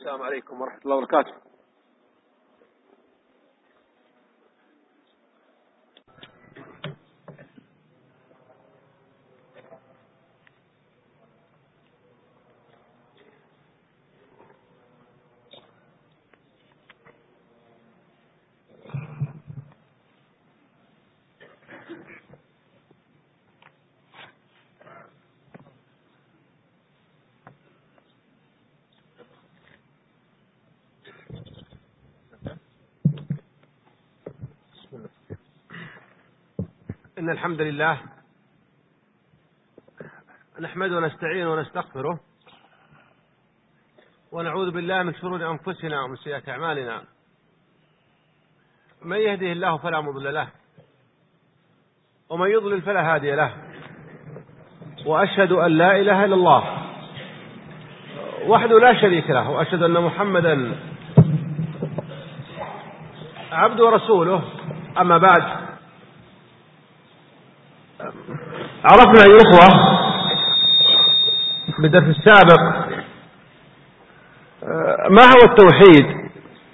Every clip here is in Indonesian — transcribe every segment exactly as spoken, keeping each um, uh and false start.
السلام عليكم ورحمة الله وبركاته. إن الحمد لله نحمده ونستعينه ونستغفره ونعوذ بالله من شرور أنفسنا ومن سيئات أعمالنا. من يهده الله فلا مضل له ومن يضلل فلا هادي له، وأشهد أن لا إله إلا الله وحده لا شريك له، وأشهد أن محمدا عبده ورسوله. أما بعد، عرفنا أيها الإخوة بالدرس السابق ما هو التوحيد،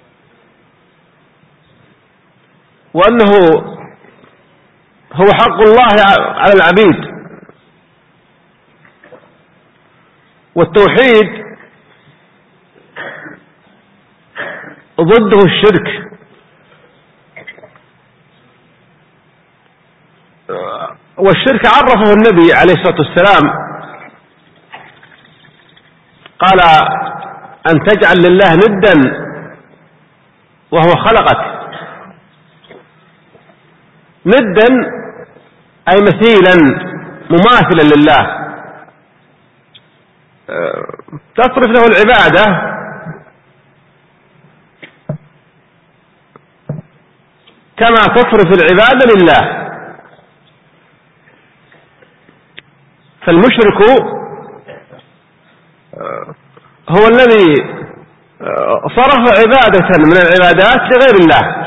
وأنه هو حق الله على العبيد، والتوحيد ضده الشرك. والشرك عرفه النبي عليه الصلاة والسلام، قال أن تجعل لله ندا وهو خلقك. ندا أي مثيلا مماثلا لله، تصرف له العبادة كما تصرف العبادة لله. فالمشرك هو الذي صرف عبادة من العبادات لغير الله،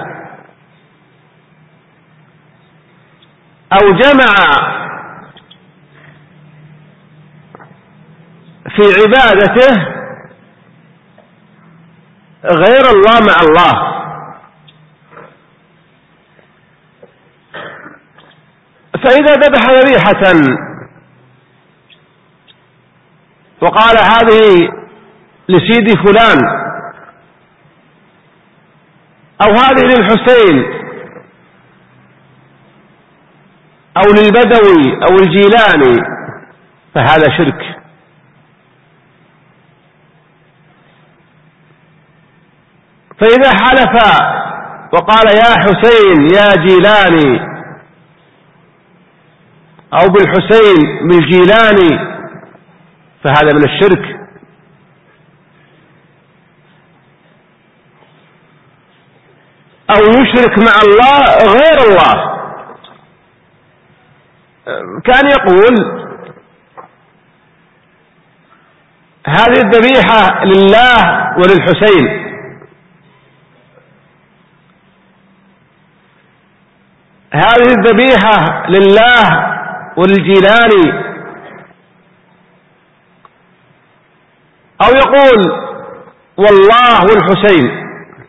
أو جمع في عبادته غير الله مع الله. فإذا ذبح ذبيحة وقال هذه لسيدي فلان، أو هذه للحسين أو للبدوي أو الجيلاني، فهذا شرك. فإذا حلف وقال يا حسين يا جيلاني، أو بالحسين بالجيلاني، فهذا من الشرك. أو يشرك مع الله غير الله، كان يقول هذه الذبيحة لله وللحسين، هذه الذبيحة لله وللجيلاني، أو يقول والله والحسين،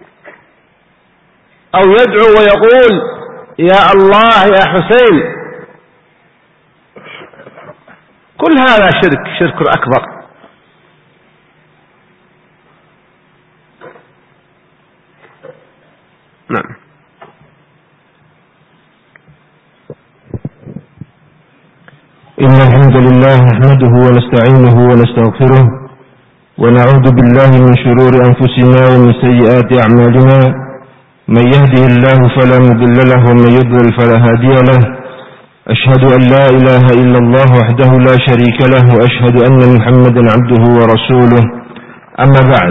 أو يدعو ويقول يا الله يا حسين. كل هذا شرك، شرك أكبر. نعم. إن الحمد لله نحمده ونستعينه ونستغفره ونعوذ بالله من شرور أنفسنا ومن سيئات أعمالنا. من يهده الله فلا مضل له ومن يضلل فلا هادي له. أشهد أن لا إله إلا الله وحده لا شريك له، وأشهد أن محمدا عبده ورسوله. أما بعد.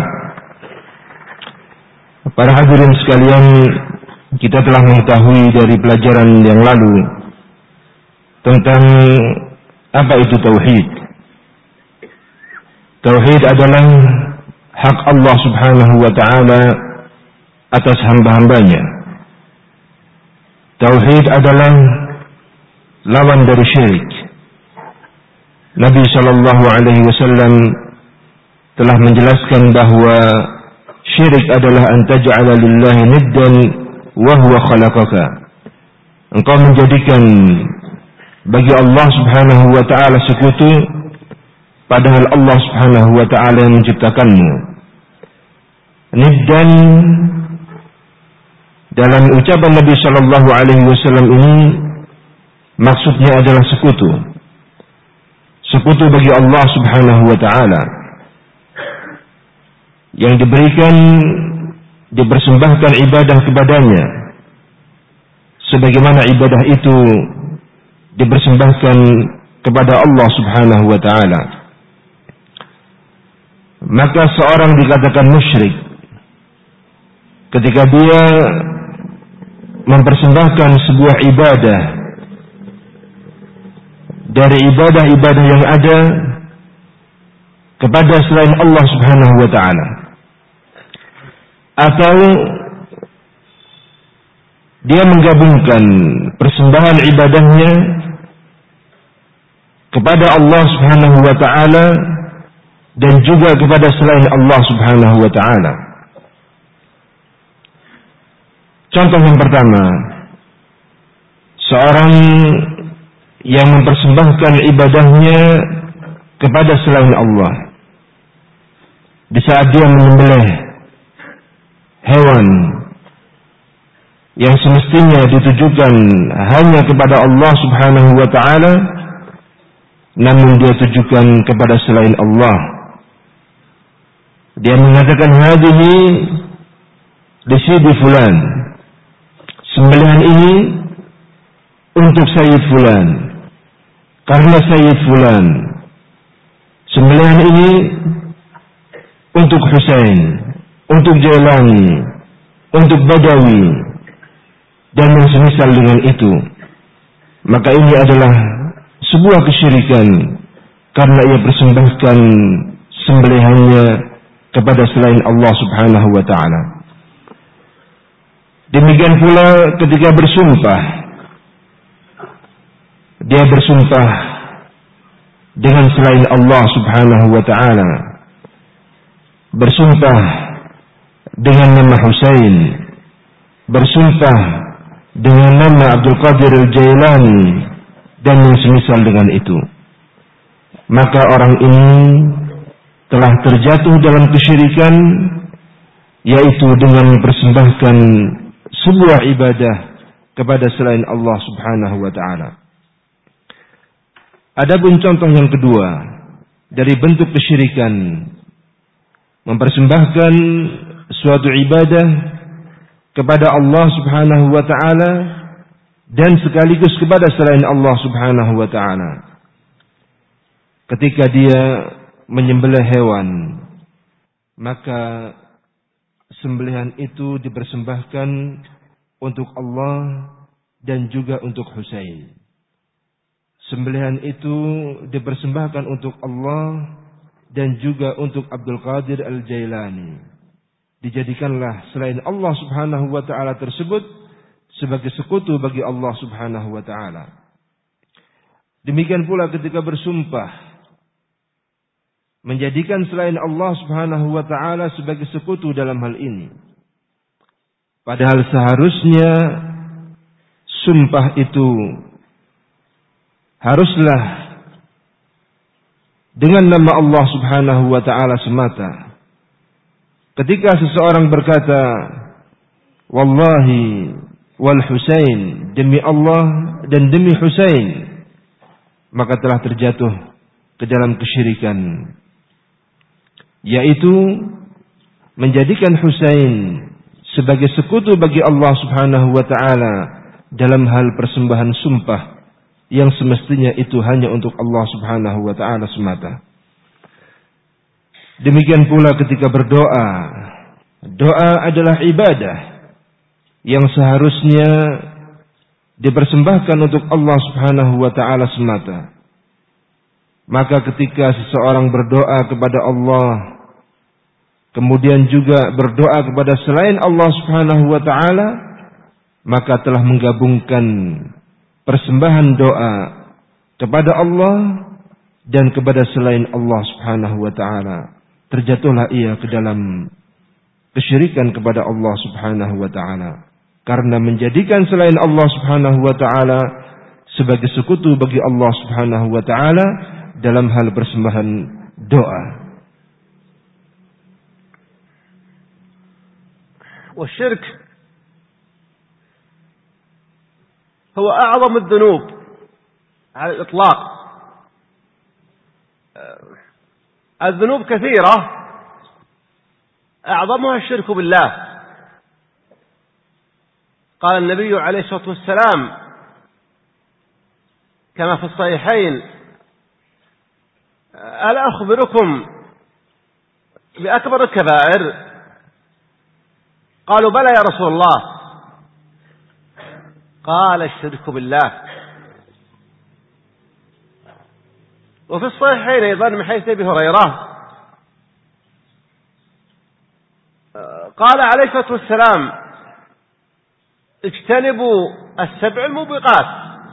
Para hadirin sekalian, kita telah mengetahui dari pelajaran yang lalu tentang apa itu tauhid. Tauhid adalah hak Allah Subhanahu wa taala atas hamba-hambanya. Tauhid adalah lawan dari syirik. Nabi sallallahu alaihi wasallam telah menjelaskan bahwa syirik adalah an taj'ala lillahi niddan wa huwa khalaqaka. Engkau menjadikan bagi Allah Subhanahu wa taala sekutu padahal Allah Subhanahu wa taala yang menciptakanmu. Niddan dalam ucapan Nabi sallallahu alaihi wasallam ini maksudnya adalah sekutu. Sekutu bagi Allah Subhanahu wa taala yang diberikan, dipersembahkan ibadah kepadanya sebagaimana ibadah itu dipersembahkan kepada Allah Subhanahu wa taala. Maka seorang dikatakan musyrik ketika dia mempersembahkan sebuah ibadah dari ibadah-ibadah yang ada kepada selain Allah Subhanahu wa taala, atau dia menggabungkan persembahan ibadahnya kepada Allah Subhanahu wa taala dan juga kepada selain Allah Subhanahu wa taala. Contoh yang pertama, seorang yang mempersembahkan ibadahnya kepada selain Allah di saat dia menyembelih hewan yang semestinya ditujukan hanya kepada Allah Subhanahu wa taala, namun dia tujukan kepada selain Allah. Dia mengatakan hadhihi li sayyidi fulan, sembelihan ini untuk Sayyid fulan, karena Sayyid fulan. Sembelihan ini untuk Husain, untuk Jailani, untuk Badawi, dan yang semisal dengan itu. Maka ini adalah sebuah kesyirikan karena ia persembahkan sembelihannya kepada selain Allah Subhanahu wa taala. Demikian pula ketika bersumpah, dia bersumpah dengan selain Allah Subhanahu wa taala. Bersumpah dengan nama Husain, bersumpah dengan nama Abdul Qadir Al-Jailani dan yang semisal dengan itu. Maka orang ini telah terjatuh dalam kesyirikan, yaitu dengan mempersembahkan sebuah ibadah kepada selain Allah Subhanahu wa taala. Adapun contoh yang kedua dari bentuk kesyirikan, mempersembahkan suatu ibadah kepada Allah Subhanahu wa taala dan sekaligus kepada selain Allah Subhanahu wa taala. Ketika dia menyembelih hewan, maka sembelihan itu dipersembahkan untuk Allah dan juga untuk Husain. Sembelihan itu dipersembahkan untuk Allah dan juga untuk Abdul Qadir Al-Jailani. Dijadikanlah selain Allah Subhanahu wa taala tersebut sebagai sekutu bagi Allah Subhanahu wa taala. Demikian pula ketika bersumpah, menjadikan selain Allah Subhanahu wa taala sebagai sekutu dalam hal ini. Padahal seharusnya sumpah itu haruslah dengan nama Allah Subhanahu wa taala semata. Ketika seseorang berkata, wallahi wal Husain, demi Allah dan demi Husain, maka telah terjatuh ke dalam kesyirikan, yaitu menjadikan Husain sebagai sekutu bagi Allah Subhanahu wa taala dalam hal persembahan sumpah yang semestinya itu hanya untuk Allah Subhanahu wa taala semata. Demikian pula ketika berdoa. Doa adalah ibadah yang seharusnya dipersembahkan untuk Allah Subhanahu wa taala semata. Maka ketika seseorang berdoa kepada Allah, kemudian juga berdoa kepada selain Allah Subhanahu wa taala, maka telah menggabungkan persembahan doa kepada Allah dan kepada selain Allah Subhanahu wa taala. terjatuhlah ia ke dalam kesyirikan kepada Allah Subhanahu wa taala, karena menjadikan selain Allah Subhanahu wa taala sebagai sekutu bagi Allah Subhanahu wa taala dalam hal persembahan doa. والشرك هو أعظم الذنوب على الإطلاق. الذنوب كثيرة أعظمها الشرك بالله. قال النبي عليه الصلاة والسلام كما في الصحيحين: ألا أخبركم بأكبر الكبائر؟ قالوا: بلى يا رسول الله. قال: الشرك بالله. وفي الصحيحين أيضا من حديث أبي هريرة قال عليه الصلاة والسلام: اجتنبوا السبع الموبقات.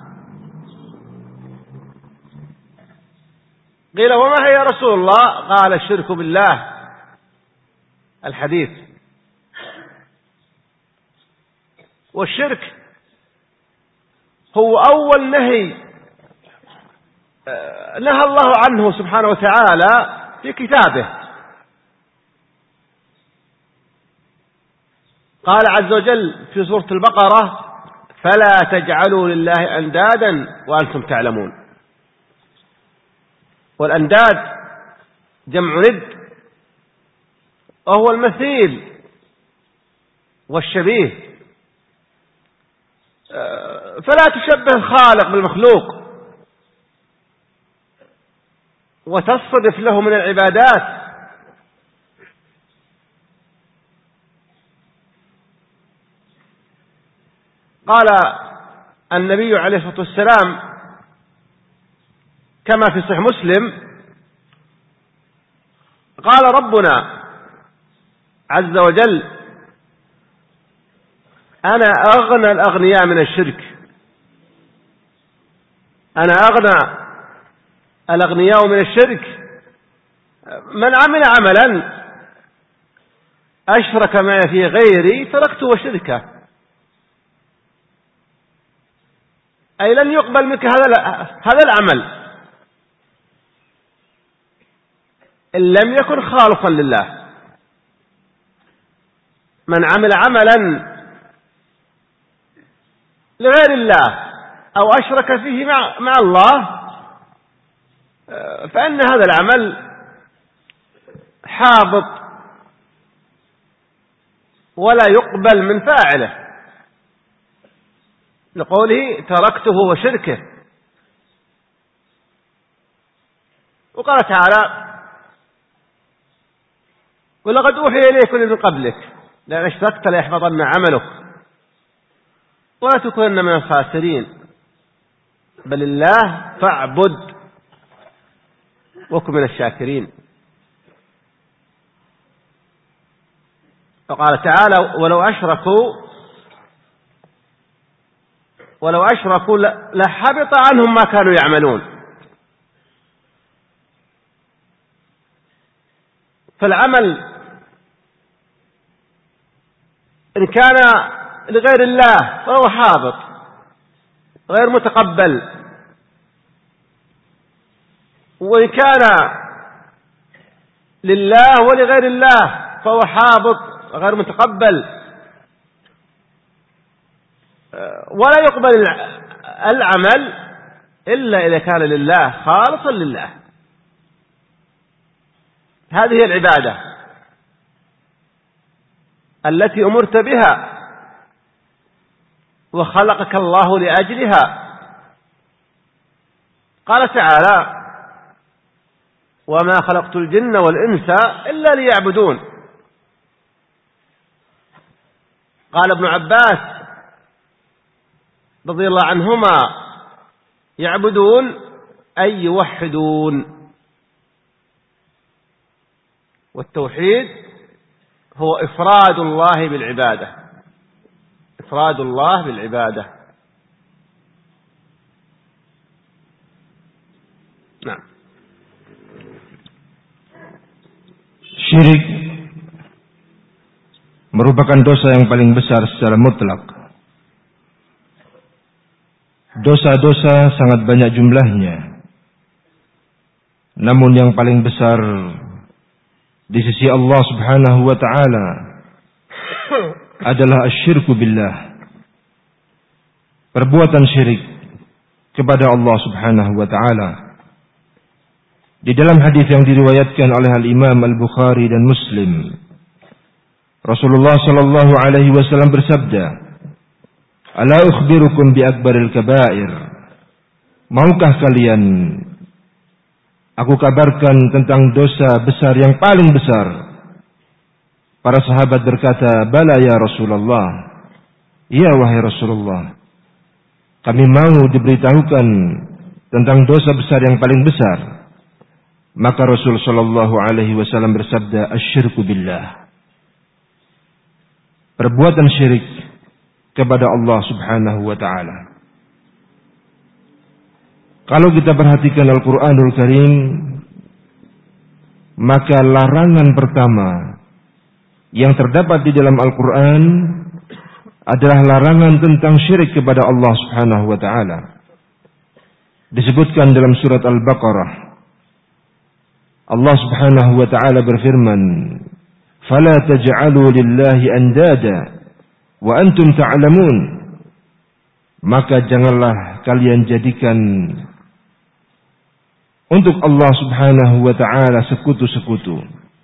قيل: وما هي يا رسول الله؟ قال: الشرك بالله. الحديث. والشرك هو أول نهي نهى الله عنه سبحانه وتعالى في كتابه. قال عز وجل في سورة البقرة: فلا تجعلوا لله أندادا وأنتم تعلمون. والأنداد جمع ند، وهو المثيل والشبيه. فلا تشبه الخالق بالمخلوق وتصرف له من العبادات قال النبي عليه الصلاة والسلام كما في صحيح مسلم: قال ربنا عز وجل: أنا أغنى الأغنياء من الشرك. أنا أغنى الأغنياء من الشرك من عمل عملا أشرك معي في غيري تركته وشركه. أي لن يقبل منك هذا هذا العمل إن لم يكن خالصا لله. من عمل عملا لغير الله أو أشرك فيه مع, مع الله فإن هذا العمل حابط ولا يقبل من فاعله، لقوله: تركته وشركه. وقال تعالى: ولقد أوحي إليك من قبلك لأن أشركت ليحبطن عملك ولا تكونن من الخاسرين بل الله فاعبد وكن من الشاكرين. وقال تعالى: ولو أشركوا ولو أشركوا لحبط عنهم ما كانوا يعملون. فالعمل إن كان لغير الله فهو حابط غير متقبل، وإن كان لله ولغير الله فهو حابط غير متقبل، ولا يقبل العمل إلا إذا كان لله خالصا لله. هذه هي العبادة التي أمرت بها وخلقك الله لأجلها. قال تعالى: وما خلقت الجن والإنس إلا ليعبدون. قال ابن عباس رضي الله عنهما: يعبدون أي يوحدون. والتوحيد هو إفراد الله بالعبادة، إفراد الله بالعبادة. نعم. Syirik merupakan dosa yang paling besar secara mutlak. Dosa-dosa sangat banyak jumlahnya, namun yang paling besar di sisi Allah Subhanahu wa ta'ala adalah asyirku billah, perbuatan syirik kepada Allah Subhanahu wa ta'ala. Di dalam hadis yang diriwayatkan oleh Al-Imam Al-Bukhari dan Muslim, Rasulullah sallallahu alaihi wasallam bersabda, "Ala ukhbirukum bi akbaril kabair?" Maukah kalian aku kabarkan tentang dosa besar yang paling besar? Para sahabat berkata, "Bala ya Rasulullah." Ya wahai Rasulullah, kami mau diberitahukan tentang dosa besar yang paling besar. Maka Rasul sallallahu alaihi wasallam bersabda, "Asyirku billah." Perbuatan syirik kepada Allah Subhanahu wa ta'ala. Kalau kita perhatikan Al-Quranul Karim, maka larangan pertama yang terdapat di dalam Al-Quran adalah larangan tentang syirik kepada Allah Subhanahu wa ta'ala. Disebutkan dalam surat Al-Baqarah, Allah Subhanahu wa ta'ala berfirman, "Fala taj'alu lillahi andada wa antum ta'lamun." Maka janganlah kalian jadikan untuk Allah Subhanahu wa ta'ala sekutu-sekutu.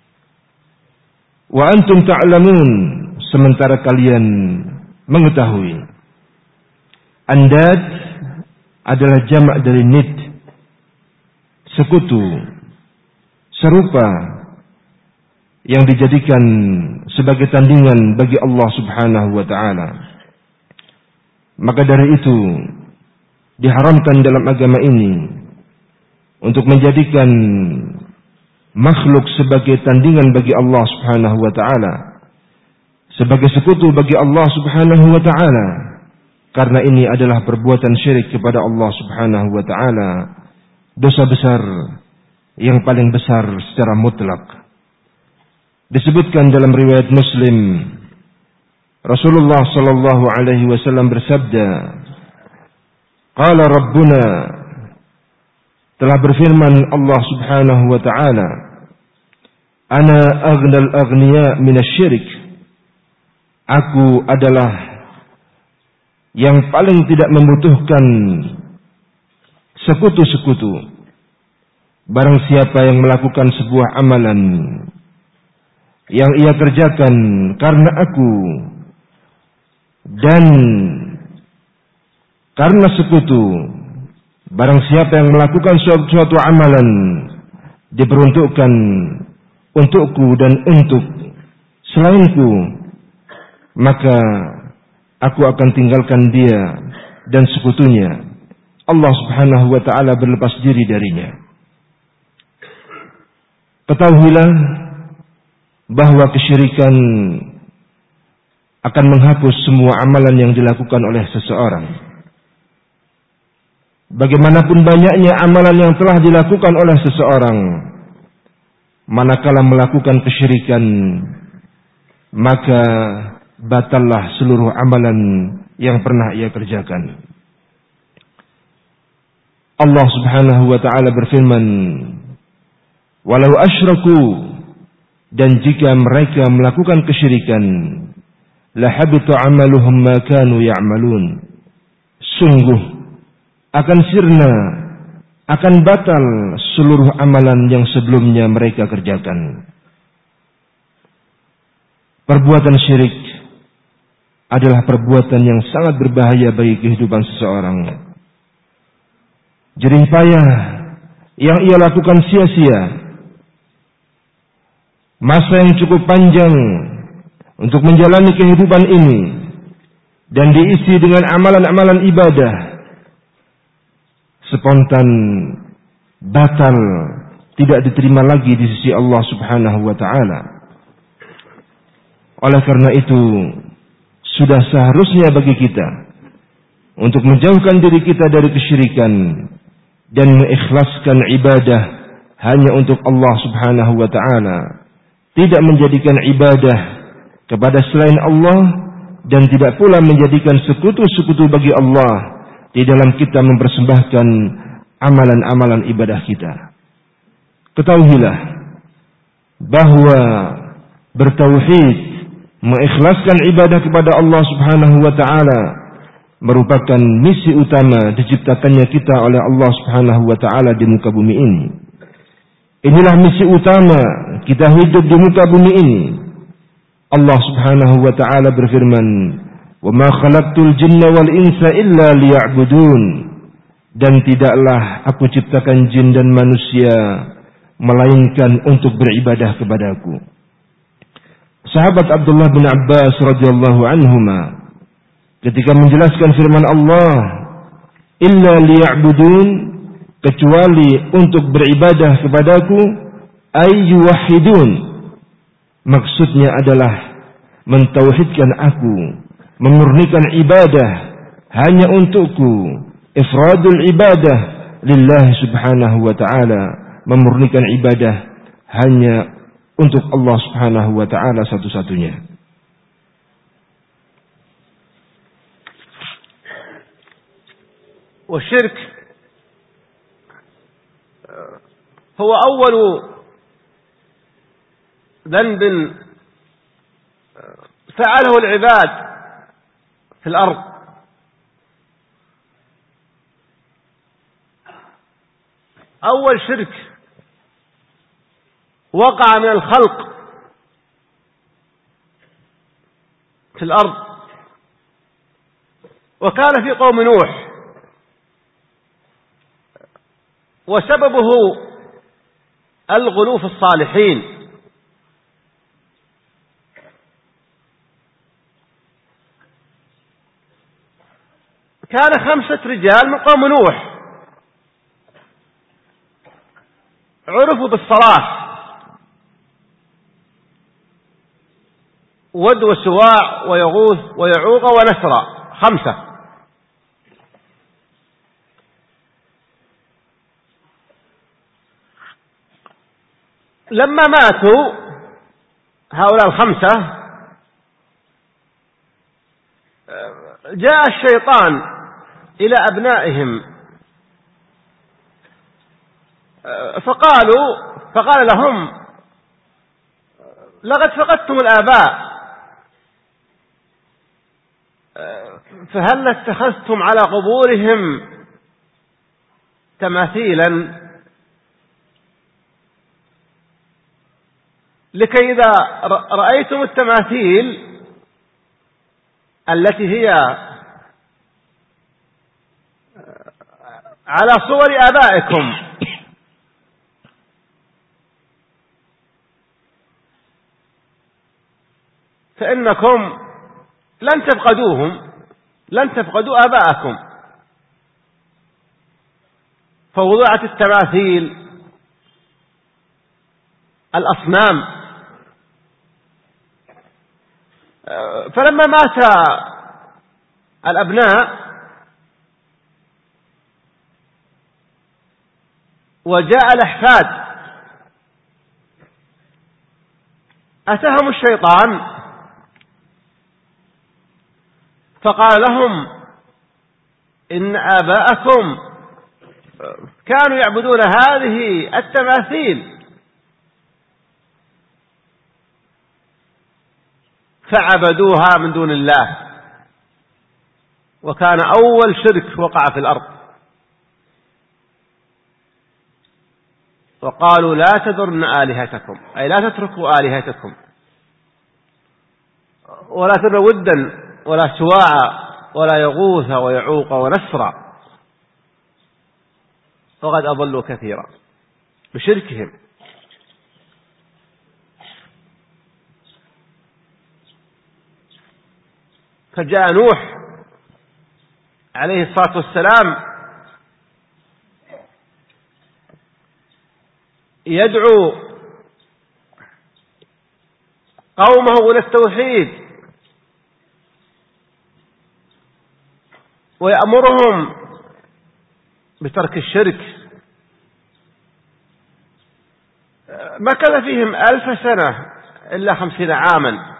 Wa antum ta'lamun, sementara kalian mengetahui. Andad adalah jamak dari nid, sekutu, serupa, yang dijadikan sebagai tandingan bagi Allah Subhanahu wa ta'ala. Maka dari itu diharamkan dalam agama ini untuk menjadikan makhluk sebagai tandingan bagi Allah Subhanahu wa ta'ala, sebagai sekutu bagi Allah Subhanahu wa ta'ala, karena ini adalah perbuatan syirik kepada Allah Subhanahu wa ta'ala, dosa besar yang paling besar secara mutlak. Disebutkan dalam riwayat Muslim, Rasulullah sallallahu alaihi wasallam bersabda, "Qala Rabbuna," telah berfirman Allah Subhanahu wa ta'ala, "Ana aghnal aghniya minasyirik." Aku adalah yang paling tidak membutuhkan sekutu-sekutu. Barang siapa yang melakukan sebuah amalan yang ia kerjakan karena aku dan karena sekutu, barang siapa yang melakukan suatu, suatu amalan diperuntukkan untukku dan untuk selainku, maka aku akan tinggalkan dia dan sekutunya. Allah Subhanahu wa ta'ala berlepas diri darinya. Ketahuilah bahwa kesyirikan akan menghapus semua amalan yang dilakukan oleh seseorang. Bagaimanapun banyaknya amalan yang telah dilakukan oleh seseorang, manakala melakukan kesyirikan, maka batallah seluruh amalan yang pernah ia kerjakan. Allah Subhanahu wa ta'ala berfirman, "Walau asyraku," dan jika mereka melakukan kesyirikan, "lahabita amaluhum ma kanu ya'malun." Sungguh akan sirna, akan batal seluruh amalan yang sebelumnya mereka kerjakan. Perbuatan syirik adalah perbuatan yang sangat berbahaya bagi kehidupan seseorang. Jerih payah yang ia lakukan sia-sia, masa yang cukup panjang untuk menjalani kehidupan ini dan diisi dengan amalan-amalan ibadah, spontan batal, tidak diterima lagi di sisi Allah Subhanahu wa ta'ala. Oleh karena itu, sudah seharusnya bagi kita untuk menjauhkan diri kita dari kesyirikan dan mengikhlaskan ibadah hanya untuk Allah Subhanahu wa ta'ala, tidak menjadikan ibadah kepada selain Allah, dan tidak pula menjadikan sekutu-sekutu bagi Allah di dalam kita mempersembahkan amalan-amalan ibadah kita. Ketahuilah bahwa bertauhid, mengikhlaskan ibadah kepada Allah Subhanahu wa taala merupakan misi utama diciptakannya kita oleh Allah Subhanahu wa taala di muka bumi ini. Inilah misi utama kita hidup di muka bumi ini. Allah Subhanahu wa taala berfirman, "Wa ma khalaqtul jinna wal insa illa liya'budun." Dan tidaklah aku ciptakan jin dan manusia melainkan untuk beribadah kepadaku. Sahabat Abdullah bin Abbas radhiyallahu anhuma ketika menjelaskan firman Allah, "Illa liya'budun," kecuali untuk beribadah kepadaku, ay yuwahhidun, maksudnya adalah mentauhidkan aku, memurnikan ibadah hanya untukku, ifradul ibadah lillahi subhanahu wa ta'ala, memurnikan ibadah hanya untuk Allah Subhanahu wa taala satu-satunya. والشرك هو أول ذنب فعله العباد في الأرض، أول شرك وقع من الخلق في الأرض، وكان في قوم نوح، وسببه الغلو في الصالحين. كان خمسة رجال من قوم نوح عرفوا بالصلاح، ود وسواع ويغوث ويعوق ونسرا، خمسة. لما ماتوا هؤلاء الخمسة جاء الشيطان إلى أبنائهم فقالوا فقال لهم: لقد فقدتم الآباء، فهل اتخذتم على قبورهم تماثيلا لكي إذا رأيتم التماثيل التي هي على صور آبائكم فإنكم لن تفقدوهم، لن تفقدوا آباءكم. فوضعت التماثيل، الأصنام. فلما مات الأبناء وجاء الأحفاد أتاهم الشيطان فقال لهم: إن آباءكم كانوا يعبدون هذه التماثيل فعبدوها من دون الله، وكان أول شرك وقع في الأرض. وقالوا: لا تذرن آلهتكم، أي لا تتركوا آلهتكم، ولا تذروا ودا ولا سواعا ولا يغوث ويعوق ونسرا، وقد أضلوا كثيرا بشركهم. فجاء نوح عليه الصلاة والسلام يدعو قومه إلى التوحيد ويأمرهم بترك الشرك. مكث فيهم ألف سنة إلا خمسين عاما.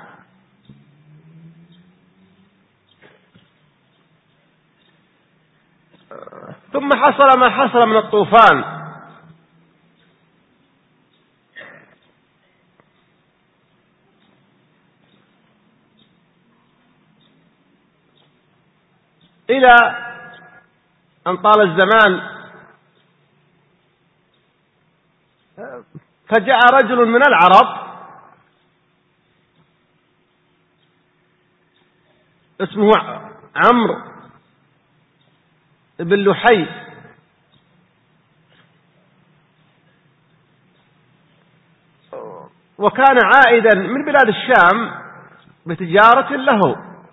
ثم حصل ما حصل من الطوفان، إلى أن طال الزمان، فجاء رجل من العرب اسمه عمرو بن لحي، وكان عائدا من بلاد الشام بتجارة له،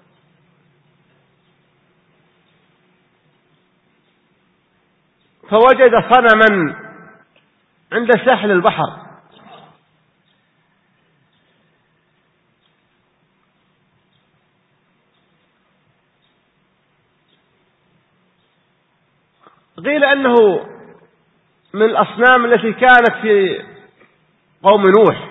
فوجد صنما عند ساحل البحر، قيل أنه من الأصنام التي كانت في قوم نوح،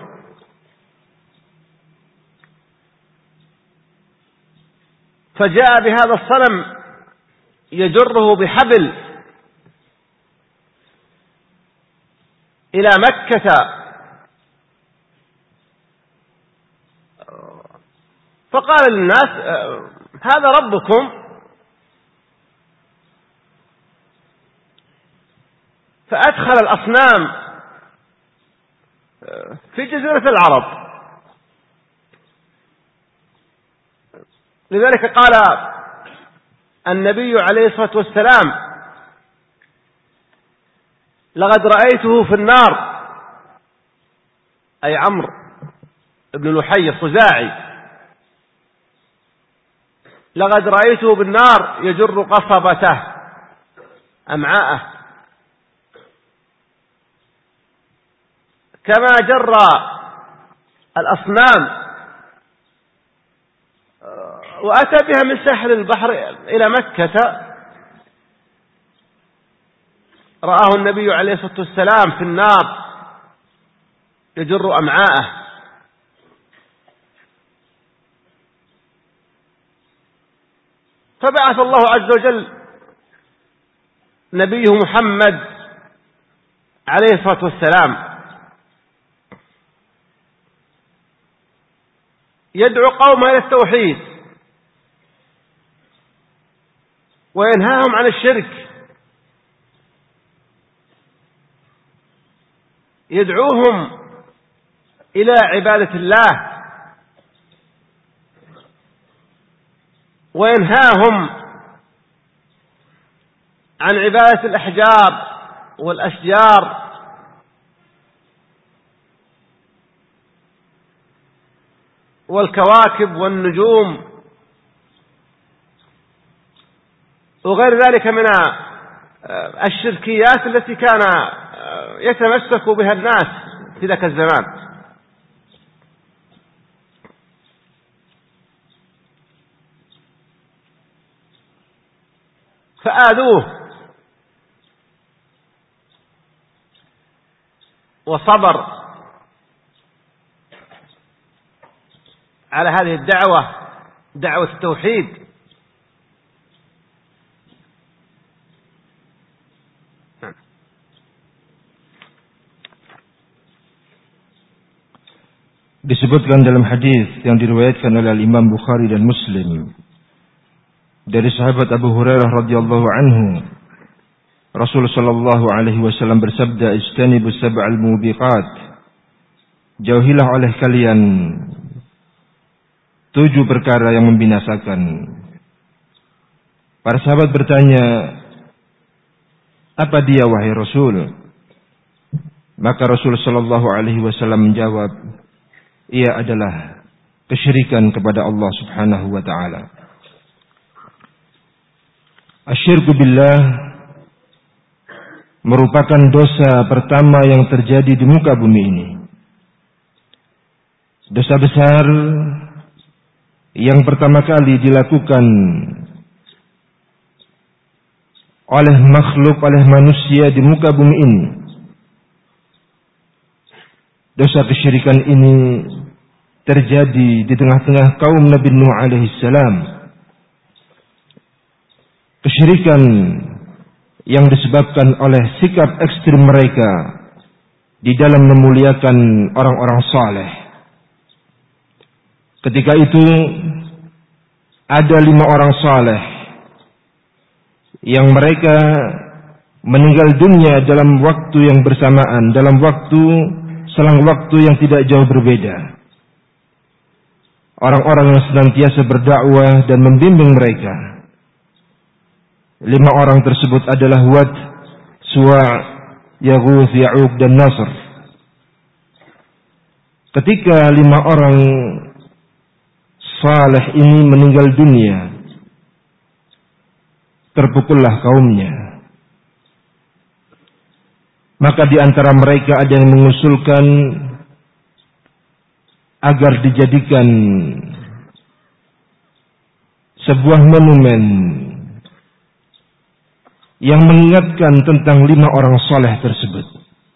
فجاء بهذا الصنم يجره بحبل إلى مكة، فقال للناس هذا ربكم، فأدخل الأصنام في جزيرة العرب. لذلك قال النبي عليه الصلاة والسلام لقد رأيته في النار، أي عمرو بن لحي الخزاعي، لقد رأيته بالنار يجر قصبته أمعاءه، كما جر الأصنام وأتى بها من ساحل البحر إلى مكة. رآه النبي عليه الصلاة والسلام في النار يجر أمعاءه، فبعث الله عز وجل نبيه محمد عليه الصلاة والسلام يدعو قومه إلى التوحيد وينهاهم عن الشرك، يدعوهم إلى عبادة الله وينهاهم عن عبادة الأحجار والأشجار والكواكب والنجوم وغير ذلك من الشركيات التي كان يتمسك بها الناس في ذاك الزمان. فآذوه وصبر على هذه الدعوة، دعوة التوحيد. Disebutkan dalam hadis yang diriwayatkan oleh Imam Bukhari dan Muslim dari sahabat Abu Hurairah radhiyallahu anhu, Rasul sallallahu alaihi wasallam bersabda, "Ijtanibus sab'al mubiqat." Jauhilah oleh kalian tujuh perkara yang membinasakan. Para sahabat bertanya, "Apa dia wahai Rasul?" Maka Rasul sallallahu alaihi wasallam menjawab, ia adalah kesyirikan kepada Allah Subhanahu wa taala. Asyirku billah merupakan dosa pertama yang terjadi di muka bumi ini. Dosa besar yang pertama kali dilakukan oleh makhluk, oleh manusia di muka bumi ini. Dosa kesyirikan ini terjadi di tengah-tengah kaum Nabi Nuh alaihi salam. Kesyirikan yang disebabkan oleh sikap ekstrim mereka di dalam memuliakan orang-orang saleh. Ketika itu ada lima orang saleh yang mereka meninggal dunia dalam waktu yang bersamaan, dalam waktu selang waktu yang tidak jauh berbeda. Orang-orang yang senantiasa berdakwah dan membimbing mereka. Lima orang tersebut adalah Wad, Suwa', Yaghuth, Ya'uq dan Nasr. Ketika lima orang saleh ini meninggal dunia, terpukullah kaumnya. Maka di antara mereka ada yang mengusulkan agar dijadikan sebuah monumen yang mengingatkan tentang lima orang soleh tersebut.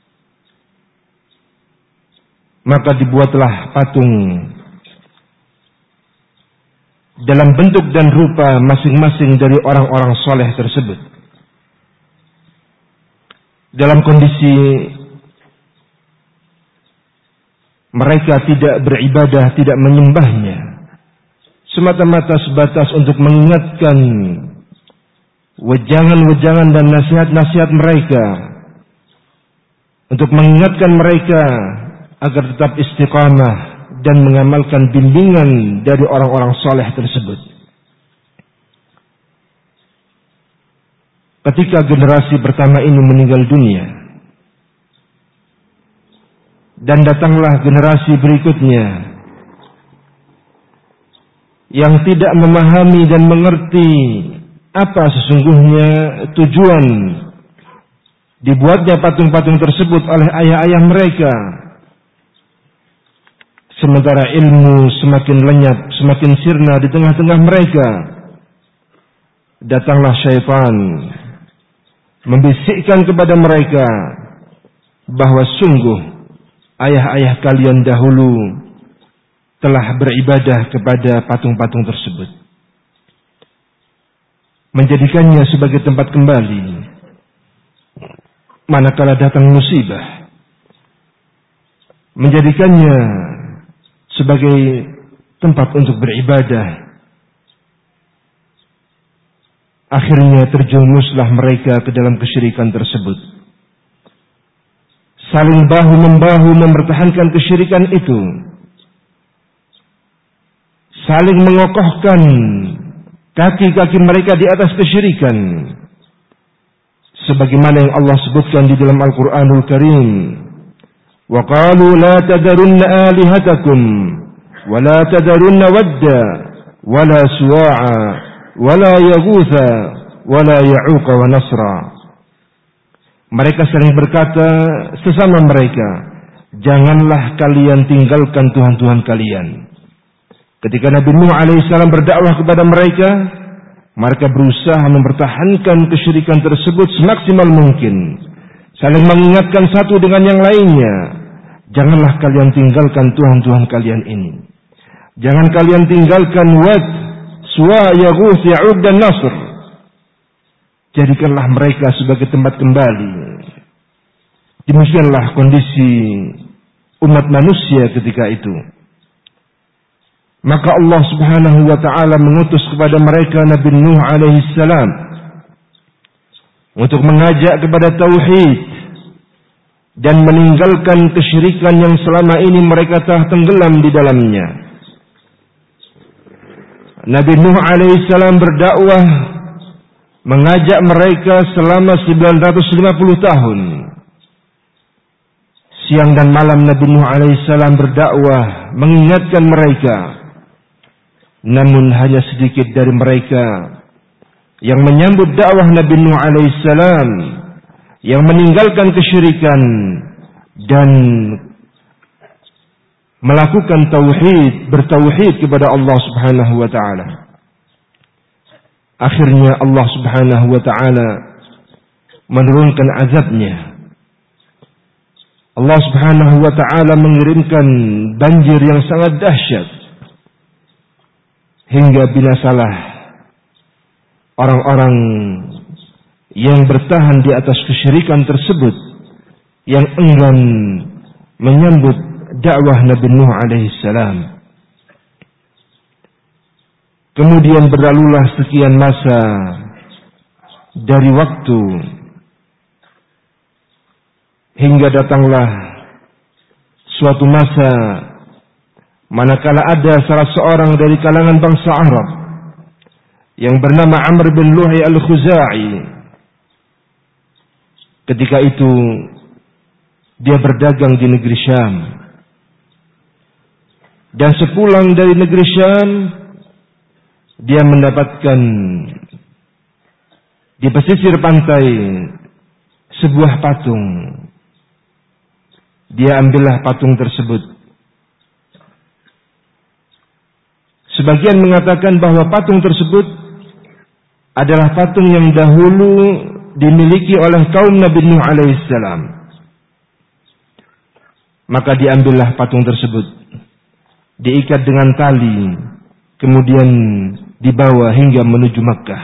Maka dibuatlah patung dalam bentuk dan rupa masing-masing dari orang-orang soleh tersebut, dalam kondisi mereka tidak beribadah, tidak menyembahnya, semata-mata sebatas untuk mengingatkan wejangan-wejangan dan nasihat-nasihat mereka, untuk mengingatkan mereka agar tetap istiqamah dan mengamalkan bimbingan dari orang-orang soleh tersebut. Ketika generasi pertama ini meninggal dunia dan datanglah generasi berikutnya yang tidak memahami dan mengerti apa sesungguhnya tujuan dibuatnya patung-patung tersebut oleh ayah-ayah mereka, sementara ilmu semakin lenyap, semakin sirna di tengah-tengah mereka, datanglah syaitan membisikkan kepada mereka bahwa sungguh ayah-ayah kalian dahulu telah beribadah kepada patung-patung tersebut, menjadikannya sebagai tempat kembali manakala datang musibah, menjadikannya sebagai tempat untuk beribadah. Akhirnya terjerumuslah mereka ke dalam kesyirikan tersebut. Saling bahu-membahu mempertahankan kesyirikan itu. Saling mengokohkan kaki-kaki mereka di atas kesyirikan. Sebagaimana yang Allah sebutkan di dalam Al-Quranul Karim. Wa qalu la tadarunna alihatakum wa la tadarunna wadda wa la suwa'a wala yaghutha wala ya'uqa wa nasra. Mereka sering berkata sesama mereka, janganlah kalian tinggalkan Tuhan-Tuhan kalian. Ketika Nabi Nuh alaihissalam berdakwah kepada mereka, mereka berusaha mempertahankan kesyirikan tersebut semaksimal mungkin, saling mengingatkan satu dengan yang lainnya. Janganlah kalian tinggalkan Tuhan-Tuhan kalian ini. Jangan kalian tinggalkan Wad, Suwa', Yaghuth, Ya'uq dan Nasr. Jadikanlah mereka sebagai tempat kembali. Demikianlah kondisi umat manusia ketika itu. Maka Allah Subhanahu wa ta'ala mengutus kepada mereka Nabi Nuh alaihi salam untuk mengajak kepada tauhid dan meninggalkan kesyirikan yang selama ini mereka telah tenggelam di dalamnya. Nabi Nuh alaihissalam berdakwah mengajak mereka selama sembilan ratus lima puluh tahun. Siang dan malam Nabi Nuh alaihissalam berdakwah mengingatkan mereka. Namun hanya sedikit dari mereka yang menyambut dakwah Nabi Nuh alaihissalam, yang meninggalkan kesyirikan dan melakukan tauhid, bertauhid kepada Allah Subhanahu wa taala. Akhirnya Allah Subhanahu wa taala menurunkan azabnya. Allah Subhanahu wa ta'ala mengirimkan banjir yang sangat dahsyat hingga binasalah orang-orang yang bertahan di atas kesyirikan tersebut, yang enggan menyambut dakwah Nabi Nuh alaihi salam. Kemudian berlalulah sekian masa dari waktu hingga datanglah suatu masa manakala ada salah seorang dari kalangan bangsa Arab yang bernama Amr bin Luhai al-Khuzai. Ketika itu dia berdagang di negeri Syam, dan sepulang dari negeri Syam dia mendapatkan di pesisir pantai sebuah patung. Dia ambillah patung tersebut. Sebagian mengatakan bahwa patung tersebut adalah patung yang dahulu dimiliki oleh kaum Nabi Nuh alaihissalam. Maka diambillah patung tersebut, diikat dengan tali, kemudian dibawa hingga menuju Makkah.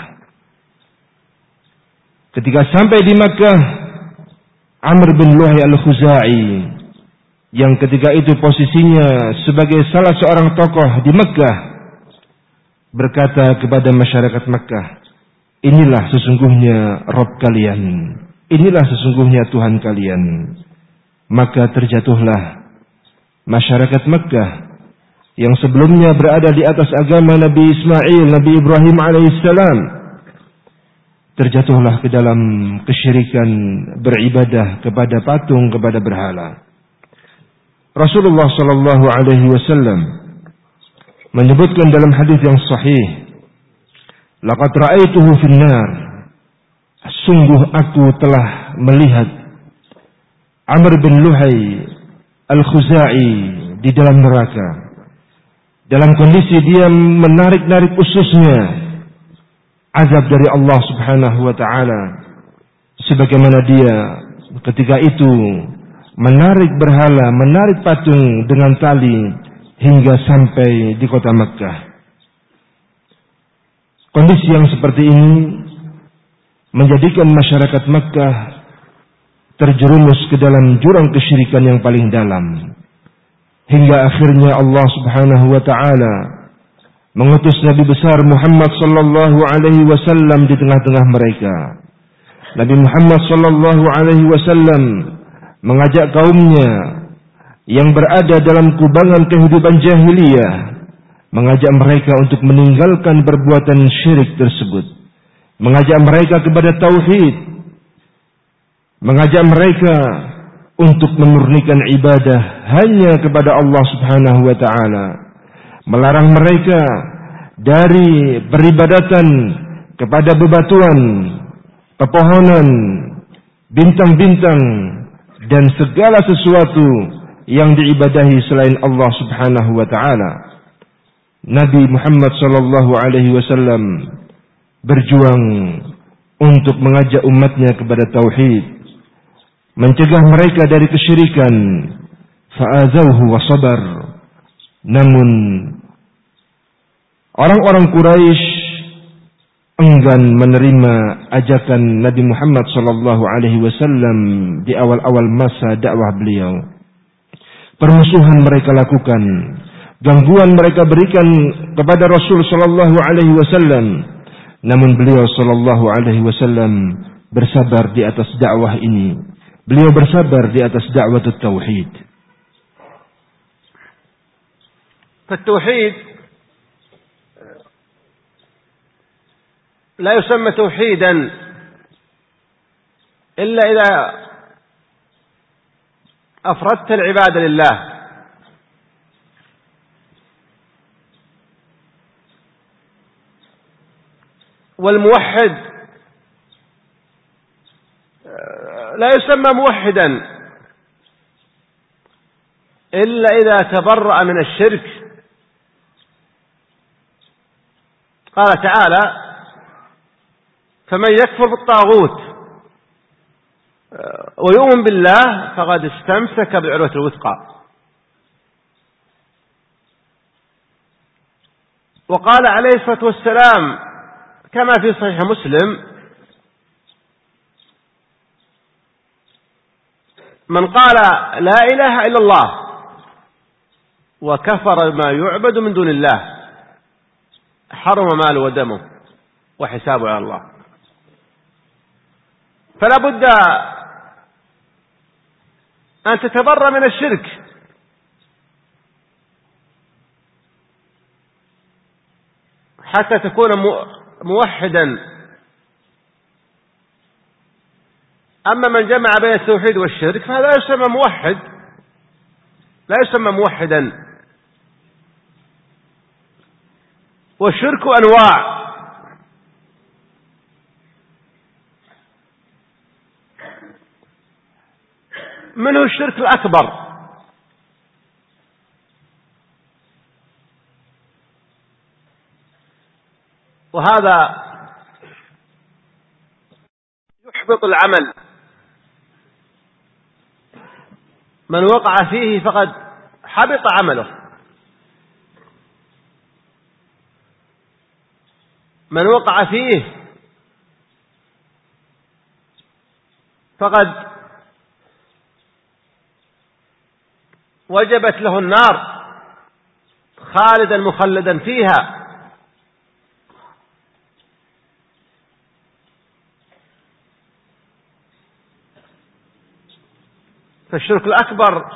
Ketika sampai di Makkah, Amr bin Luhai al-Khuzai, yang ketika itu posisinya sebagai salah seorang tokoh di Makkah, berkata kepada masyarakat Makkah, inilah sesungguhnya Rabb kalian, inilah sesungguhnya Tuhan kalian. Maka terjatuhlah masyarakat Makkah yang sebelumnya berada di atas agama Nabi Ismail, Nabi Ibrahim alaihissalam, terjatuhlah ke dalam kesyirikan beribadah kepada patung, kepada berhala. Rasulullah sallallahu alaihi wasallam menyebutkan dalam hadis yang sahih, laqad ra'aituhu finnar, sungguh aku telah melihat Amr bin Luhai al-Khuzai di dalam neraka, dalam kondisi dia menarik-narik ususnya, azab dari Allah Subhanahu wa ta'ala, sebagaimana dia ketika itu menarik berhala, menarik patung dengan tali hingga sampai di kota Makkah. Kondisi yang seperti ini menjadikan masyarakat Makkah terjerumus ke dalam jurang kesyirikan yang paling dalam, hingga akhirnya Allah Subhanahu wa ta'ala mengutus Nabi besar Muhammad sallallahu alaihi wasallam di tengah-tengah mereka. Nabi Muhammad sallallahu alaihi wasallam mengajak kaumnya yang berada dalam kubangan kehidupan jahiliyah, mengajak mereka untuk meninggalkan perbuatan syirik tersebut, mengajak mereka kepada tauhid, mengajak mereka untuk memurnikan ibadah hanya kepada Allah Subhanahu wa ta'ala, melarang mereka dari beribadatan kepada bebatuan, pepohonan, bintang-bintang, dan segala sesuatu yang diibadahi selain Allah Subhanahu wa ta'ala. Nabi Muhammad sallallahu alaihi wasallam berjuang untuk mengajak umatnya kepada tauhid, mencegah mereka dari kesyirikan. Fa'azauhu wa sabar. Namun orang-orang Quraisy enggan menerima ajakan Nabi Muhammad sallallahu alaihi wasallam di awal-awal masa dakwah beliau. Permusuhan mereka lakukan, gangguan mereka berikan kepada Rasul sallallahu alaihi wasallam. Namun beliau sallallahu alaihi wasallam bersabar di atas dakwah ini. Beliau bersabar di atas dakwah tauhid. فالتوحيد لا يسمى توحيدا إلا إذا أفردت العبادة لله، والموحد لا يسمى موحدا إلا إذا تبرأ من الشرك. قال تعالى فمن يكفر بالطاغوت ويؤمن بالله فقد استمسك بالعروة الوثقى. وقال عليه الصلاة والسلام كما في صحيح مسلم: من قال لا إله إلا الله وكفر ما يعبد من دون الله حرم ماله ودمه وحسابه على الله. فلا بد أن تتبرأ من الشرك، حتى تكون موحدا. أما من جمع بين التوحيد والشرك فهذا لا يسمى موحد، لا يسمى موحدا. والشرك أنواع: منه الشرك الأكبر، وهذا يحبط العمل، من وقع فيه فقد حبط عمله. من وقع فيه فقد وجبت له النار خالدا مخلدا فيها. فالشرك الأكبر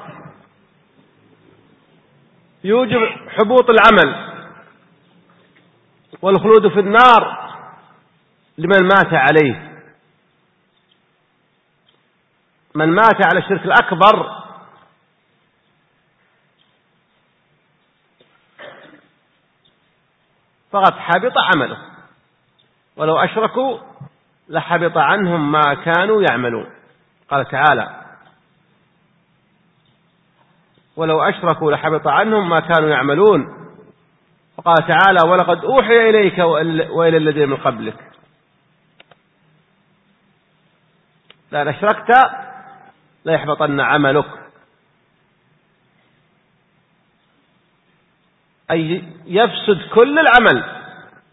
يوجب حبوط العمل والخلود في النار لمن مات عليه. من مات على الشرك الأكبر فقد حبط عمله، ولو أشركوا لحبط عنهم ما كانوا يعملون. قال تعالى: ولو أشركوا لحبط عنهم ما كانوا يعملون. وقال تعالى: ولقد أوحي إليك وإلى الذين من قبلك لأن أشركت ليحبطن عملك، أي يفسد كل العمل.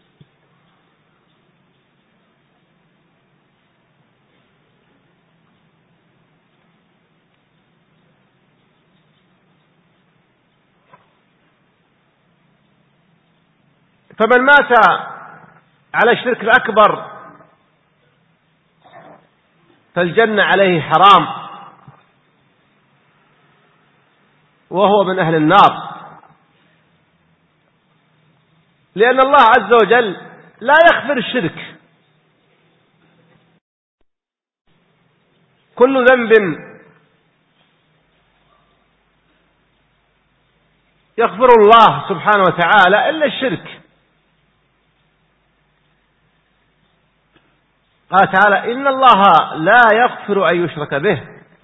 فمن مات على الشرك الأكبر فالجنة عليه حرام وهو من أهل النار، لأن الله عز وجل لا يغفر الشرك. كل ذنب يغفر الله سبحانه وتعالى إلا الشرك. قال تعالى: إن الله لا يغفر أن يشرك به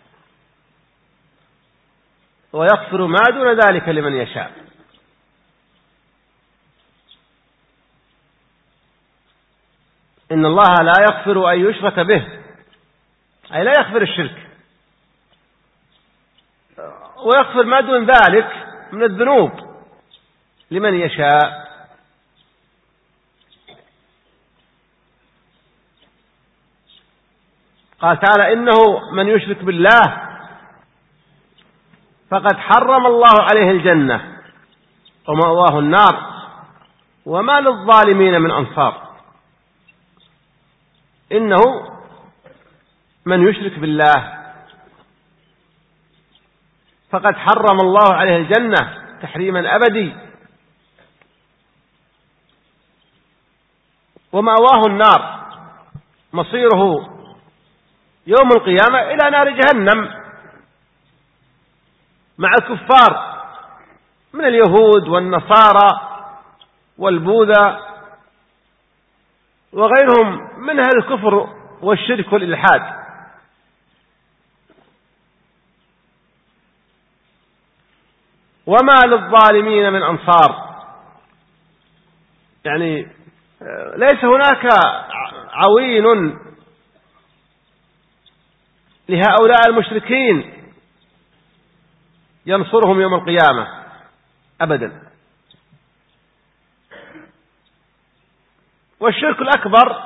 ويغفر ما دون ذلك لمن يشاء. إن الله لا يغفر أن يشرك به، أي لا يغفر الشرك، ويغفر ما دون ذلك من الذنوب لمن يشاء. قال تعالى: إنه من يشرك بالله فقد حرم الله عليه الجنة ومأواه النار وما للظالمين من أنصار. إنه من يشرك بالله فقد حرم الله عليه الجنة تحريما أبدي ومأواه النار، مصيره يوم القيامة إلى نار جهنم مع الكفار من اليهود والنصارى والبوذا وغيرهم من أهل الكفر والشرك والإلحاد. وما للظالمين من أنصار، يعني ليس هناك عوين لهؤلاء المشركين ينصرهم يوم القيامة أبدا. والشرك الأكبر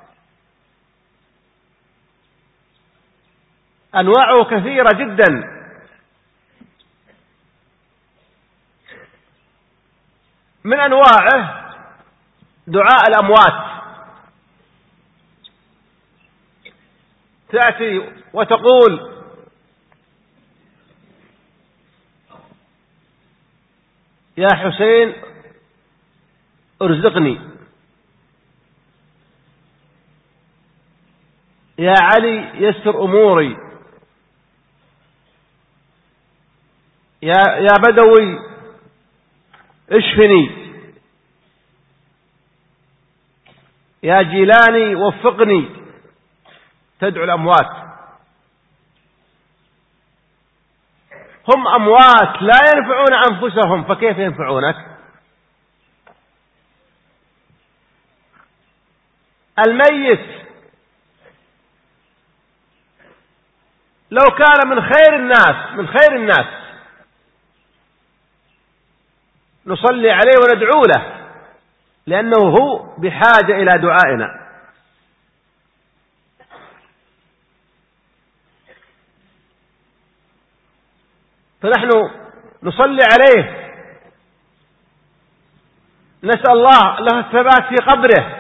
أنواعه كثيرة جدا، من أنواعه دعاء الأموات. تأتي وتقول يا حسين ارزقني، يا علي يسر أموري، يا يا بدوي اشفني، يا جيلاني وفقني. تدعو الأموات، هم أموات لا ينفعون أنفسهم، فكيف ينفعونك؟ الميت لو كان من خير الناس من خير الناس نصلي عليه وندعو له، لأنه هو بحاجة إلى دعائنا. فنحن نصلي عليه، نسأل الله له الثبات في قبره،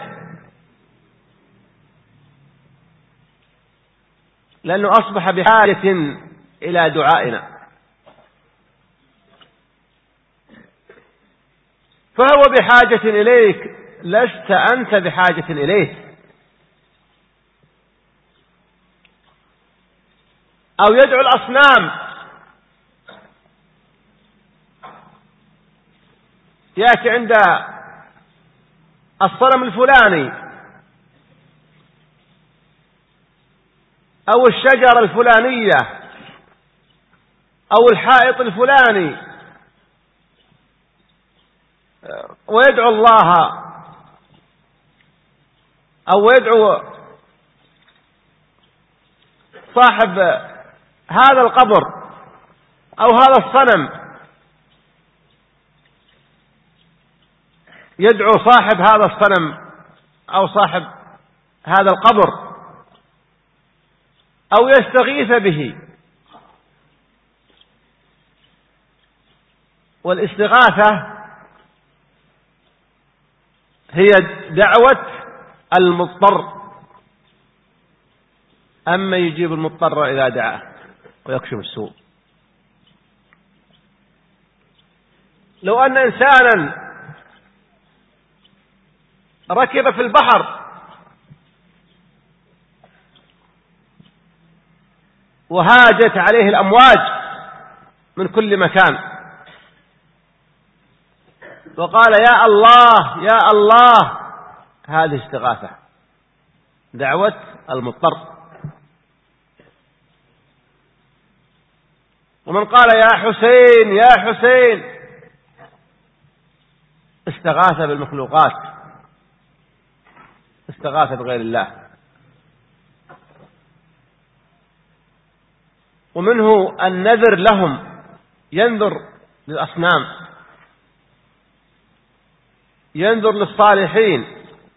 لأنه أصبح بحاجة إلى دعائنا. فهو بحاجة إليك، لست أنت بحاجة إليه. أو يدعو الأصنام، يأتي عند الصنم الفلاني أو الشجرة الفلانية أو الحائط الفلاني ويدعو الله، أو يدعو صاحب هذا القبر أو هذا الصنم، يدعو صاحب هذا الصنم أو صاحب هذا القبر، أو يستغيث به. والاستغاثة هي دعوة المضطر، أما يجيب المضطر إذا دعاه ويكشف السوء. لو أن إنسانا ركب في البحر وهاجت عليه الأمواج من كل مكان وقال يا الله يا الله، هذه استغاثة، دعوة المضطر. ومن قال يا حسين يا حسين استغاث بالمخلوقات، استغاث بغير الله. ومنه النذر لهم، ينذر للأصنام، ينذر للصالحين،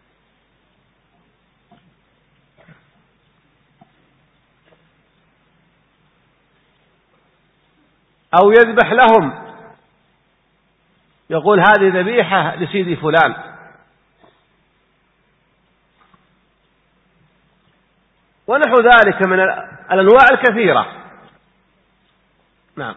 أو يذبح لهم، يقول هذه ذبيحة لسيدي فلان. ونحو ذلك من الأنواع الكثيرة. نعم.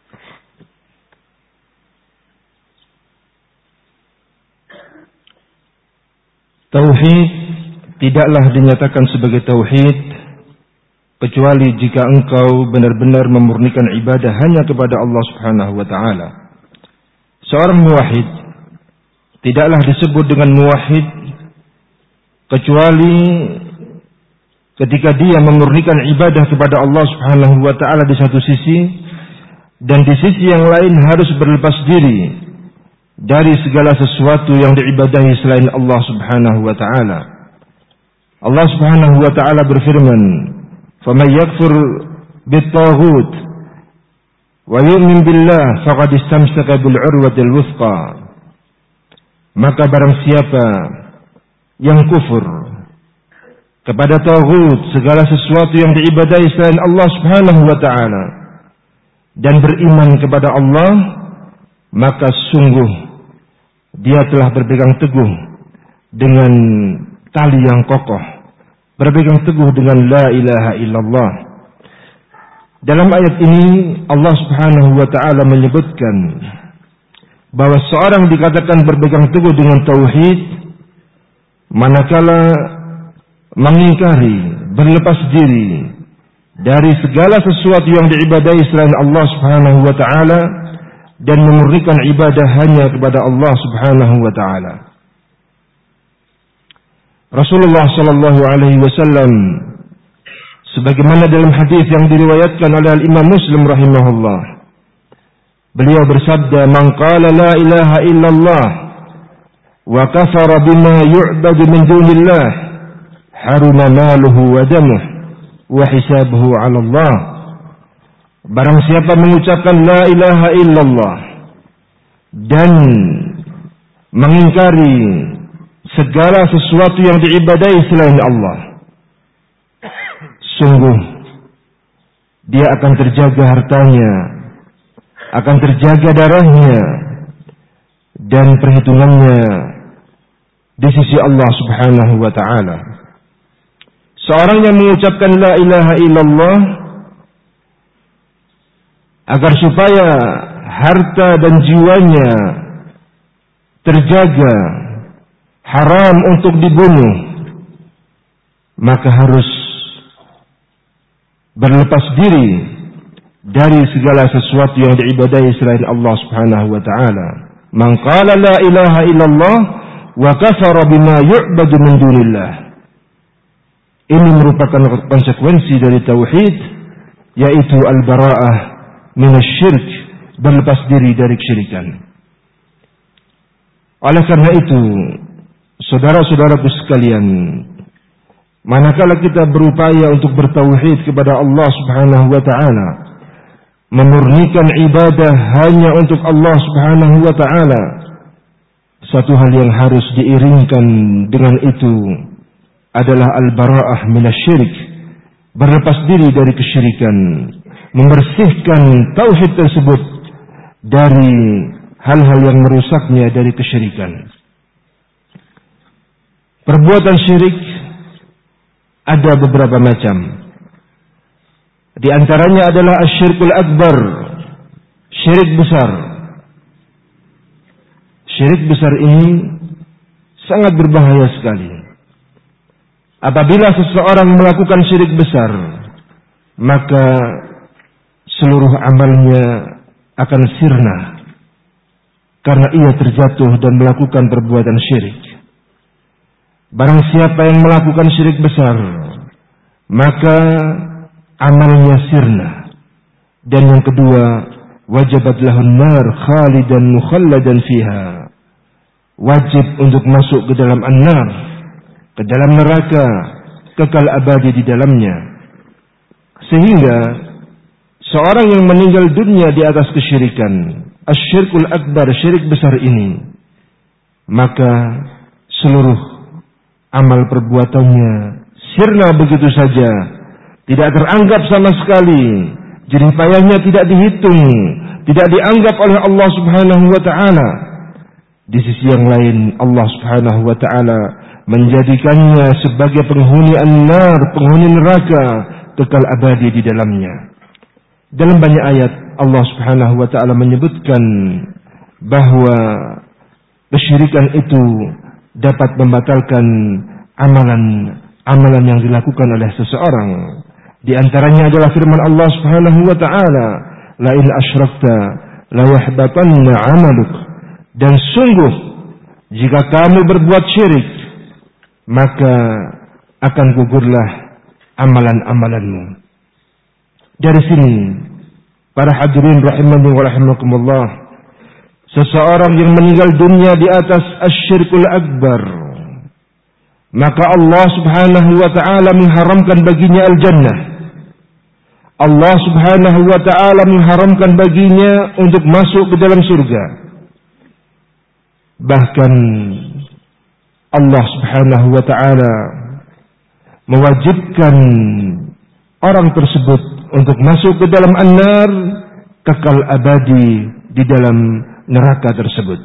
Tauhid tidaklah dinyatakan sebagai tauhid kecuali jika engkau benar-benar memurnikan ibadah hanya kepada Allah Subhanahu wa taala. Seorang muwahhid tidaklah disebut dengan muwahhid kecuali ketika dia memurnikan ibadah kepada Allah Subhanahu wa taala di satu sisi, dan di sisi yang lain harus berlepas diri dari segala sesuatu yang diibadahi selain Allah Subhanahu wa taala. Allah Subhanahu wa taala berfirman, faman yakfur bit-taghut wa yu'min billah faqad istamsaka bil 'urwatil wuthqa. Maka barang siapa yang kufur kepada taghut, segala sesuatu yang diibadahi selain Allah Subhanahu wa taala, dan beriman kepada Allah, maka sungguh dia telah berpegang teguh dengan tali yang kokoh, berpegang teguh dengan la ilaha illallah. Dalam ayat ini Allah Subhanahu wa taala menyebutkan bahwa seorang dikatakan berpegang teguh dengan tauhid manakala mengingkari, berlepas diri dari segala sesuatu yang diibadahi selain Allah Subhanahu wa taala dan memurnikan ibadah hanya kepada Allah Subhanahu wa taala. Rasulullah sallallahu alaihi wasallam sebagaimana dalam hadis yang diriwayatkan oleh Imam Muslim rahimahullah, beliau bersabda, "Man qala la ilaha illallah wa kafara bima yu'badu min dunillah, haruma maluhu wa damuh wa hisabuhu 'ala Allah." Barang siapa mengucapkan la ilaha illallah dan mengingkari segala sesuatu yang diibadahi selain Allah, sungguh dia akan terjaga hartanya, akan terjaga darahnya dan perhitungannya di sisi Allah Subhanahu wa taala. Seorang yang mengucapkan la ilaha illallah agar supaya harta dan jiwanya terjaga, haram untuk dibunuh, maka harus berlepas diri dari segala sesuatu yang diibadahi selain Allah Subhanahu wa taala. Man qala la ilaha illallah wa kafara bima yu'badu min dunillah. Ini merupakan konsekuensi dari tauhid, yaitu al-bara'ah minasyirk, berlepas diri dari kesyirikan. Oleh karena itu, saudara-saudaraku sekalian, manakala kita berupaya untuk bertauhid kepada Allah Subhanahu wa taala, memurnikan ibadah hanya untuk Allah Subhanahu wa taala, satu hal yang harus diiringkan dengan itu adalah al-bara'ah minasyirik, berlepas diri dari kesyirikan, membersihkan tauhid tersebut dari hal-hal yang merusaknya dari kesyirikan. Perbuatan syirik ada beberapa macam. Di antaranya adalah asyirkul akbar, syirik besar. Syirik besar ini sangat berbahaya sekali. Apabila seseorang melakukan syirik besar, maka seluruh amalnya akan sirna karena ia terjatuh dan melakukan perbuatan syirik. Barang siapa yang melakukan syirik besar, maka amalnya sirna. Dan yang kedua, wajibat lahun nar khalidan mukhalladan fiha. Wajib untuk masuk ke dalam an-nar, ke dalam neraka, kekal abadi di dalamnya. Sehingga seorang yang meninggal dunia di atas kesyirikan, asyirkul akbar, syirik besar ini, maka seluruh amal perbuatannya sirna begitu saja, tidak teranggap sama sekali, jerih payahnya tidak dihitung, tidak dianggap oleh Allah Subhanahu wa taala. Di sisi yang lain, Allah Subhanahu wa taala menjadikannya sebagai penghuni an-nar, penghuni neraka, kekal abadi di dalamnya. Dalam banyak ayat Allah Subhanahu wa taala menyebutkan bahwa kesyirikan itu dapat membatalkan amalan-amalan yang dilakukan oleh seseorang. Di antaranya adalah firman Allah Subhanahu wa taala, "La in asyrakta la yahbatanna 'amaluk." Dan sungguh jika kamu berbuat syirik, maka akan gugurlah amalan-amalanmu. Dari sini, para hadirin rahimani wa rahimakumullah, seseorang yang meninggal dunia di atas asyirkul akbar, maka Allah Subhanahu wa taala mengharamkan baginya al-jannah. Allah Subhanahu wa ta'ala mengharamkan baginya untuk masuk ke dalam surga. Bahkan Allah Subhanahu wa ta'ala mewajibkan orang tersebut untuk masuk ke dalam an-nar, kekal abadi di dalam neraka tersebut.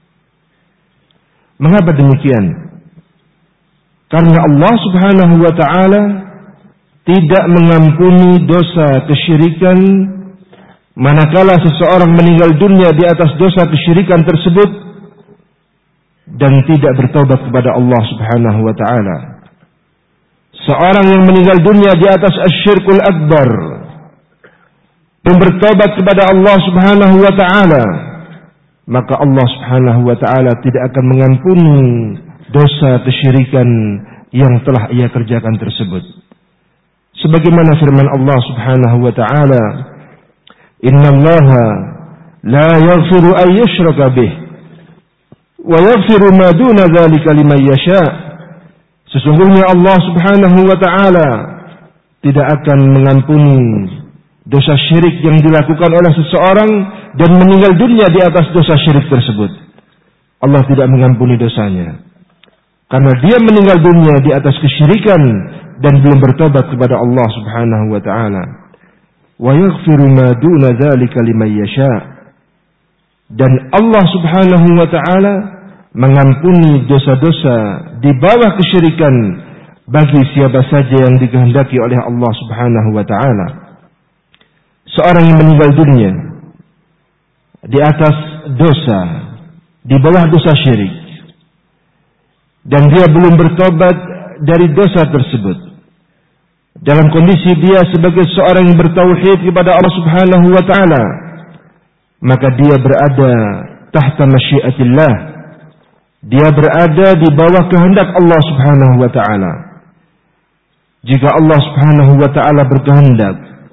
Mengapa demikian? Karena Allah Subhanahu wa ta'ala tidak mengampuni dosa kesyirikan manakala seseorang meninggal dunia di atas dosa kesyirikan tersebut dan tidak bertaubat kepada Allah Subhanahu wa ta'ala. Seorang yang meninggal dunia di atas asyirkul akbar dan bertaubat kepada Allah Subhanahu wa ta'ala, maka Allah Subhanahu wa ta'ala tidak akan mengampuni dosa kesyirikan yang telah ia kerjakan tersebut. Sebagaimana firman Allah Subhanahu wa ta'ala, "Innallaha la yaghfiru an yushraka bih wa yaghfiru ma duna dzalika liman yasha." Sesungguhnya Allah Subhanahu wa ta'ala tidak akan mengampuni dosa syirik yang dilakukan oleh seseorang dan meninggal dunia di atas dosa syirik tersebut. Allah tidak mengampuni dosanya karena dia meninggal dunia di atas kesyirikan dan belum bertobat kepada Allah Subhanahu wa ta'ala. Wa yaghfiru ma duna dzalika liman yasha. Dan Allah Subhanahu wa ta'ala mengampuni dosa-dosa di bawah kesyirikan bagi siapa saja yang dikehendaki oleh Allah Subhanahu wa ta'ala. Seorang yang meninggal dunia di atas dosa, di bawah dosa syirik, dan dia belum bertobat dari dosa tersebut, dalam kondisi dia sebagai seorang yang bertauhid kepada Allah Subhanahu wa ta'ala, maka dia berada tahta masyiatillah. Dia berada di bawah kehendak Allah Subhanahu wa ta'ala. Jika Allah Subhanahu wa ta'ala berkehendak,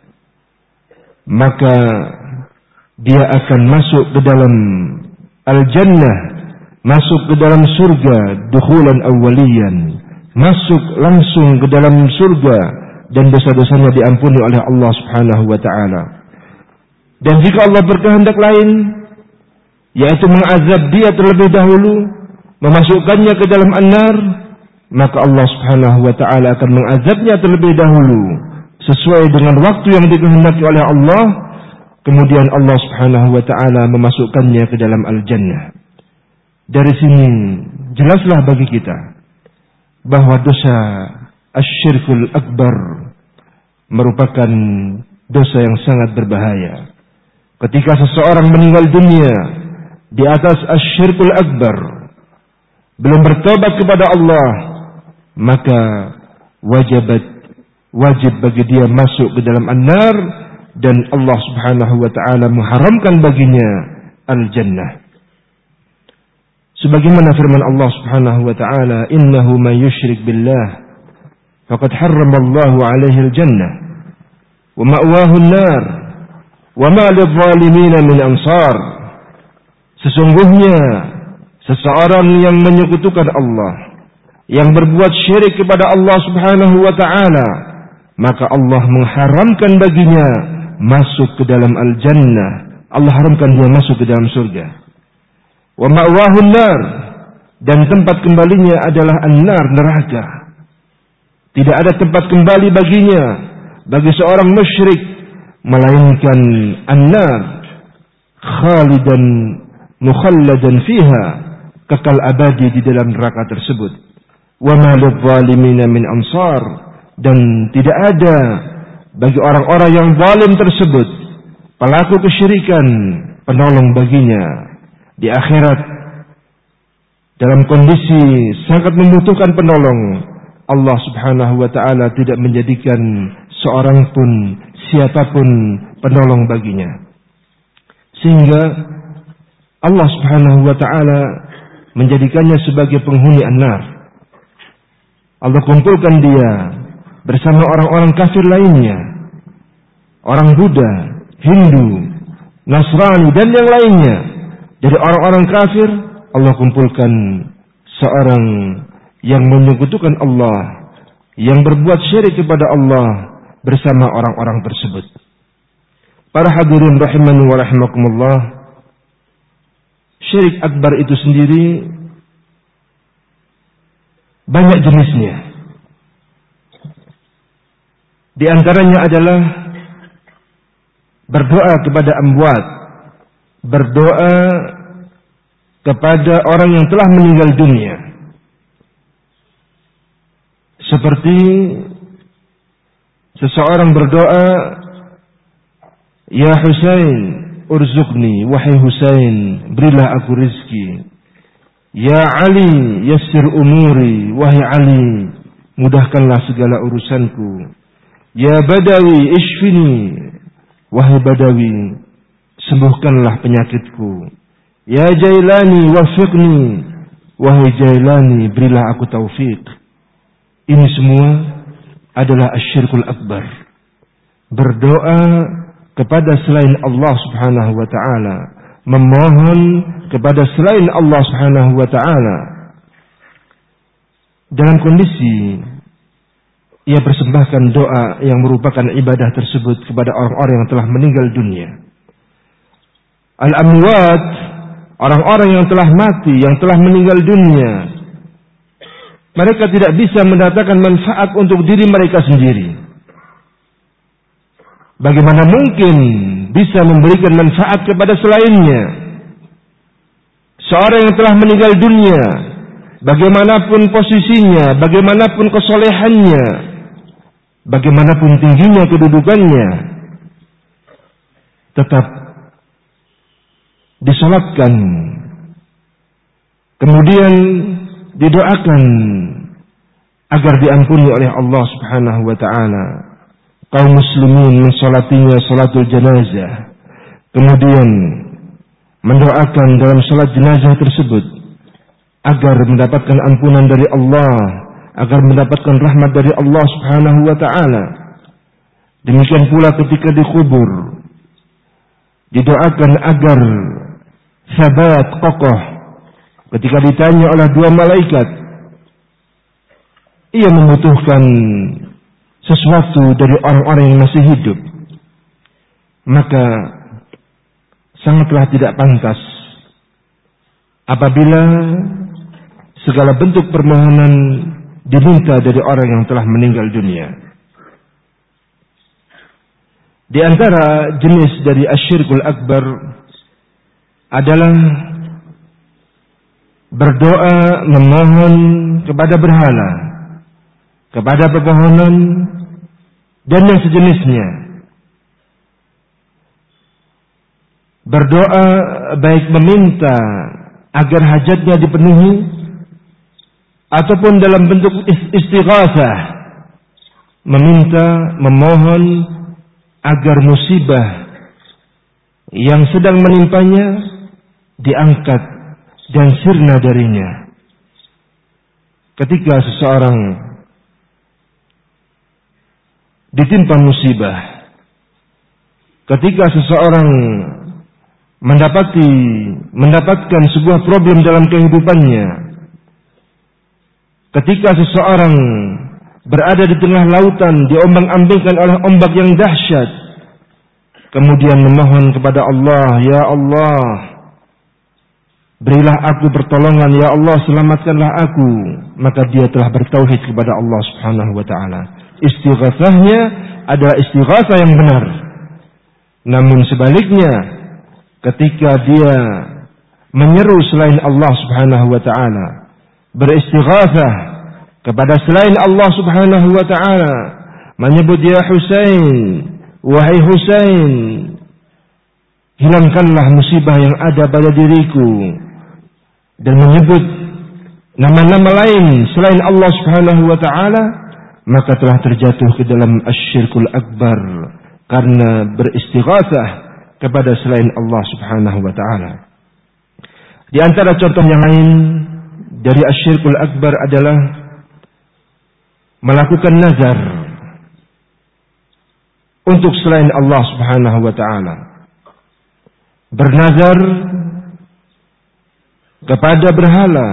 maka dia akan masuk ke dalam al-jannah, masuk ke dalam surga, dukhulan awwaliyan, masuk langsung ke dalam surga dan dosa-dosanya diampuni oleh Allah Subhanahu wa ta'ala. Dan jika Allah berkehendak lain, yaitu mengazab dia terlebih dahulu, memasukkannya ke dalam an-nar, maka Allah Subhanahu wa ta'ala akan mengazabnya terlebih dahulu sesuai dengan waktu yang dikehendaki oleh Allah. Kemudian Allah Subhanahu wa ta'ala memasukkannya ke dalam al-jannah. Dari sini jelaslah bagi kita bahwa dosa asyirkul akbar merupakan dosa yang sangat berbahaya. Ketika seseorang meninggal dunia di atas asyirkul akbar, belum bertobat kepada Allah, maka wajibat wajib bagi dia masuk ke dalam an-nar, dan Allah Subhanahu wa ta'ala mengharamkan baginya al-jannah. Sebagaimana firman Allah Subhanahu wa ta'ala, "Innahu man yusyrik billah faqad harrama Allahu 'alaihi al-jannah wa ma'wahu an-nar wa ma lidh-dhalimin min ansar." Sesungguhnya seseorang yang menyekutukan Allah, yang berbuat syirik kepada Allah Subhanahu wa ta'ala, maka Allah mengharamkan baginya masuk ke dalam al-jannah. Allah haramkan dia masuk ke dalam surga. Wa ma'wahun nar, dan tempat kembalinya adalah an-nar, neraka. Tidak ada tempat kembali baginya bagi seorang musyrik melainkan an-nar, khalidan mukhalladan fiha, kekal abadi di dalam neraka tersebut. Wa ma lidh-dhalimin min ansar, dan tidak ada bagi orang-orang yang zalim tersebut, pelaku kesyirikan, penolong baginya di akhirat. Dalam kondisi sangat membutuhkan penolong, Allah Subhanahu wa ta'ala tidak menjadikan seorang pun, siapapun penolong baginya. Sehingga Allah Subhanahu wa ta'ala menjadikannya sebagai penghuni an-nar. Allah kumpulkan dia bersama orang-orang kafir lainnya, orang Buddha, Hindu, Nasrani, dan yang lainnya. Dari orang-orang kafir, Allah kumpulkan seorang yang menyekutukan Allah, yang berbuat syirik kepada Allah, bersama orang-orang tersebut. Para hadirin rahimani wa rahimakumullah, syirik akbar itu sendiri banyak jenisnya. Di antaranya adalah berdoa kepada amwat, berdoa kepada orang yang telah meninggal dunia. Seperti seseorang berdoa, Ya Husain, urzuqni, wahai Husain, berilah aku rizki. Ya Ali, yassir umuri, wahai Ali, mudahkanlah segala urusanku. Ya Badawi, ishfini, wahai Badawi, sembuhkanlah penyakitku. Ya Jailani, wafiqni, wahai Jailani, berilah aku taufik. Ini semua adalah asyirkul akbar. Berdoa kepada selain Allah subhanahu wa ta'ala, memohon kepada selain Allah subhanahu wa ta'ala, dalam kondisi ia persembahkan doa yang merupakan ibadah tersebut kepada orang-orang yang telah meninggal dunia. Al-amwat, orang-orang yang telah mati, yang telah meninggal dunia, mereka tidak bisa mendatangkan manfaat untuk diri mereka sendiri. Bagaimana mungkin bisa memberikan manfaat kepada selainnya? Seorang yang telah meninggal dunia, bagaimanapun posisinya, bagaimanapun kesolehannya, bagaimanapun tingginya kedudukannya, tetap disolatkan, kemudian didoakan agar diampuni oleh Allah subhanahu wa ta'ala. Kaum muslimin mensolatinya salatul jenazah, kemudian mendoakan dalam salat jenazah tersebut agar mendapatkan ampunan dari Allah, agar mendapatkan rahmat dari Allah subhanahu wa ta'ala. Demikian pula ketika dikubur, didoakan agar sabat, kokoh. Ketika ditanya oleh dua malaikat, ia membutuhkan sesuatu dari orang-orang yang masih hidup, maka sangatlah tidak pantas apabila segala bentuk permohonan diminta dari orang yang telah meninggal dunia. Di antara jenis dari asyirkul akbar adalah berdoa memohon kepada berhala, kepada pepohonan dan yang sejenisnya. Berdoa baik meminta agar hajatnya dipenuhi ataupun dalam bentuk istighasah, meminta, memohon agar musibah yang sedang menimpanya diangkat dan sirna darinya. Ketika seseorang ditimpa musibah, ketika seseorang mendapati mendapatkan sebuah problem dalam kehidupannya, ketika seseorang berada di tengah lautan diombang-ambingkan oleh ombak yang dahsyat, kemudian memohon kepada Allah, Ya Allah, berilah aku pertolongan, Ya Allah, selamatkanlah aku, maka dia telah bertauhid kepada Allah subhanahu wa ta'ala. Istighatsahnya adalah istighatsah yang benar. Namun sebaliknya, ketika dia menyeru selain Allah subhanahu wa ta'ala, beristighatsah kepada selain Allah subhanahu wa ta'ala, menyebut Ya Husain, wahai Husain, hilangkanlah musibah yang ada pada diriku, dan menyebut nama-nama lain selain Allah subhanahu wa ta'ala, maka telah terjatuh ke dalam asyirkul akbar karena beristighatsah kepada selain Allah subhanahu wa ta'ala. Di antara contoh yang lain dari asyirkul akbar adalah melakukan nazar untuk selain Allah subhanahu wa ta'ala. Bernazar kepada berhala,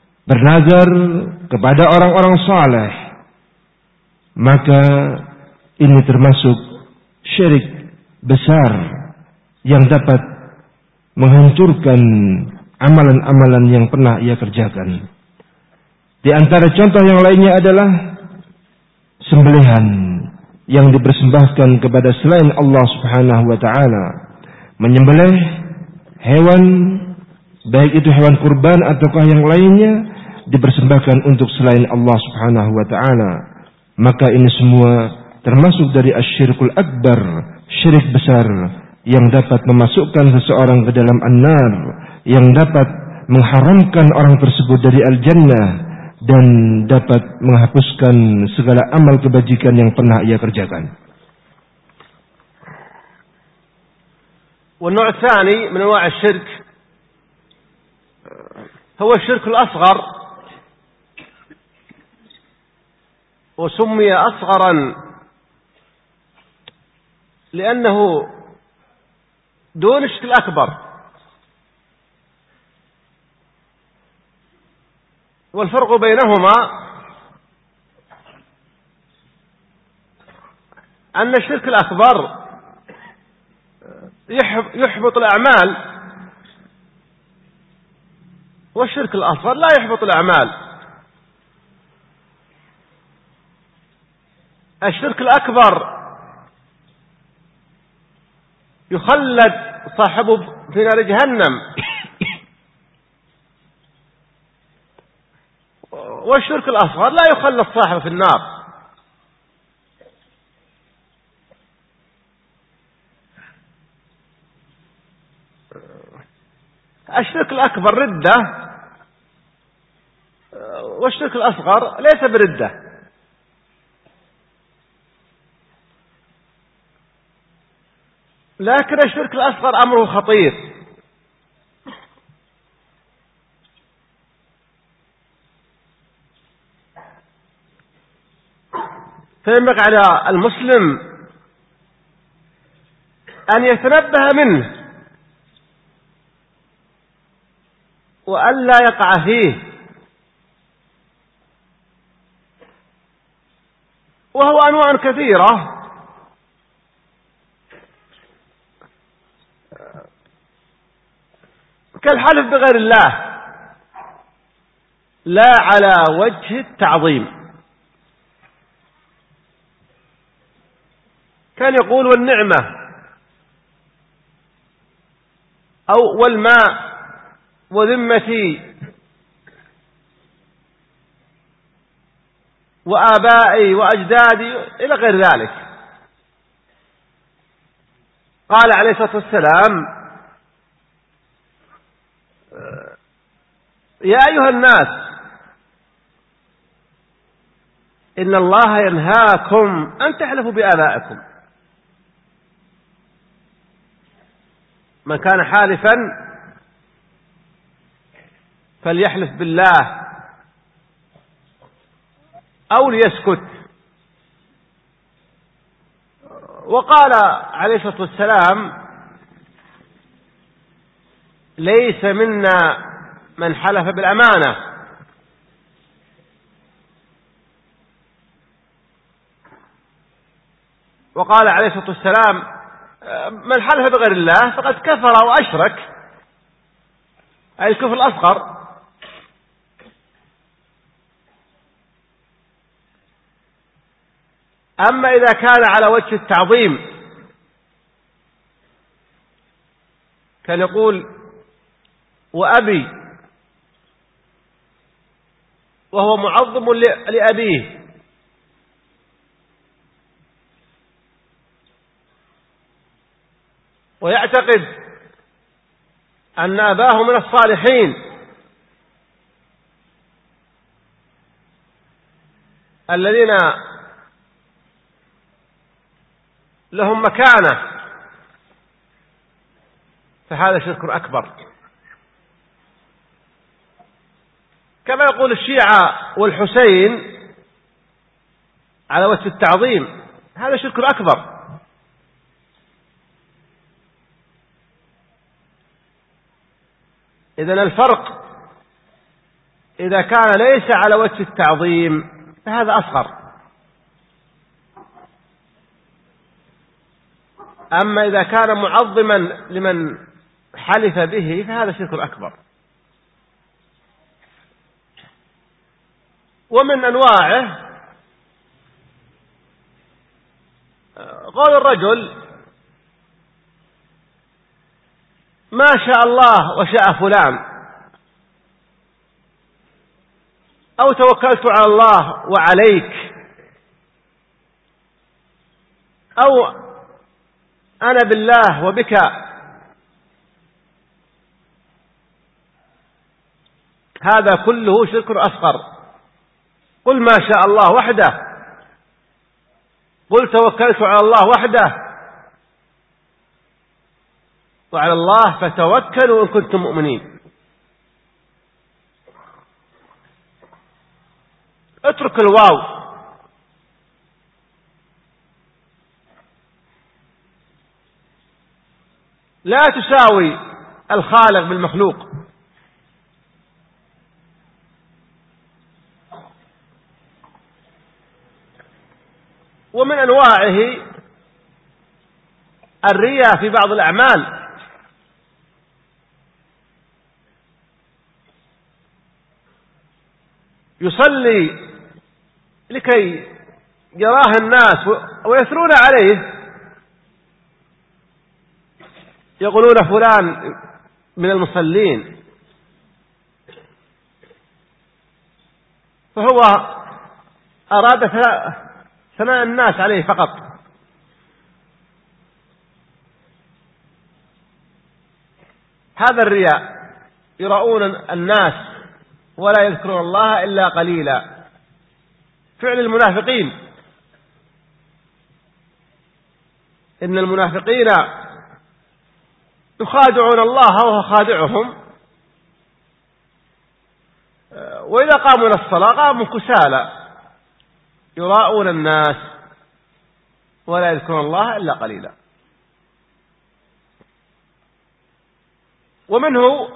bernazar kepada orang-orang saleh, maka ini termasuk syirik besar yang dapat menghancurkan amalan-amalan yang pernah ia kerjakan. Di antara contoh yang lainnya adalah sembelihan yang dipersembahkan kepada selain Allah Subhanahu wa taala. Menyembelih hewan, baik itu hewan kurban ataukah yang lainnya, dipersembahkan untuk selain Allah Subhanahu wa taala. Maka ini semua termasuk dari asyirkul akbar, syirik besar yang dapat memasukkan seseorang ke dalam an-nar, yang dapat mengharamkan orang tersebut dari al-jannah dan dapat menghapuskan segala amal kebajikan yang pernah ia kerjakan. والنوع الثاني من أنواع الشرك هو الشرك الأصغر، وسمي أصغرا لأنه دون الشرك الأكبر، والفرق بينهما أن الشرك الأكبر يحبط الأعمال، والشرك الأصغر لا يحبط الأعمال. الشرك الأكبر يخلد صاحبه في نار جهنم، والشرك الأصغر لا يخلد صاحبه في النار. الشرك الأكبر ردة، والشرك الأصغر ليس بردة. لكن الشرك الأصغر أمره خطير، فينبغي على المسلم أن يتنبه منه وألا يقع فيه، وهو أنواع كثيرة، كالحلف بغير الله لا على وجه التعظيم، كان يقول والنعمة أو والماء وذمتي وآبائي وأجدادي إلى غير ذلك. قال عليه الصلاة والسلام: يا أيها الناس إن الله ينهاكم أن تحلفوا بآبائكم، من كان حالفا فليحلف بالله أو ليسكت. وقال عليه الصلاة والسلام: ليس منا من حلف بالأمانة. وقال عليه الصلاة والسلام: من حلف بغير الله فقد كفر وأشرك، أي الكفر الأصغر. أما إذا كان على وجه التعظيم كان يقول وأبي، وهو معظم لأبيه، ويعتقد أن أباه من الصالحين الذين لهم مكانة، فهذا شرك أكبر. كما يقول الشيعة والحسين على وجه التعظيم، هذا شرك أكبر. إذن الفرق إذا كان ليس على وجه التعظيم فهذا أصغر، أما إذا كان معظما لمن حلف به فهذا شرك أكبر. ومن أنواعه قول الرجل ما شاء الله وشاء فلان، أو توكلت على الله وعليك، أو أنا بالله وبك. هذا كله شرك أصغر. قل ما شاء الله وحده، قل توكلت على الله وحده، وعلى الله فتوكلوا إن كنتم مؤمنين. اترك الواو، لا تساوي الخالق بالمخلوق. ومن أنواعه الرياء في بعض الأعمال، يصلي لكي يراه الناس ويثنون عليه، يقولون فلان من المصلين، فهو أراد ثناء الناس عليه فقط. هذا الرياء، يراؤون الناس ولا يذكرون الله إلا قليلا. فعل المنافقين، إن المنافقين يخادعون الله وهو خادعهم، وإذا قاموا إلى الصلاة قاموا كسالى يراؤون الناس ولا يذكرون الله إلا قليلا. ومنه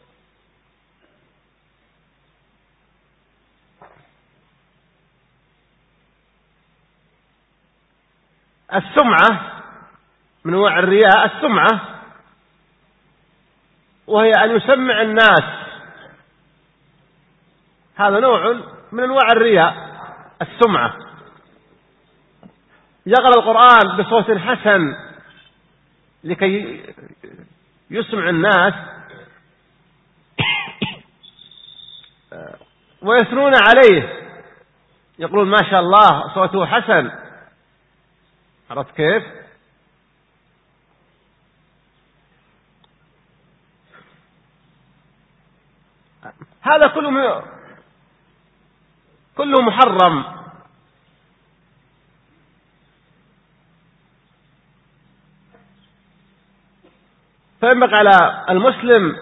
السمعة، من أنواع الرياء السمعة، وهي أن يسمع الناس. هذا نوع من أنواع الرياء، السمعة. يقرأ القرآن بصوت حسن لكي يسمع الناس ويثنون عليه، يقولون ما شاء الله صوته حسن. عرفت كيف؟ هذا كله كله محرم. فينبغي على المسلم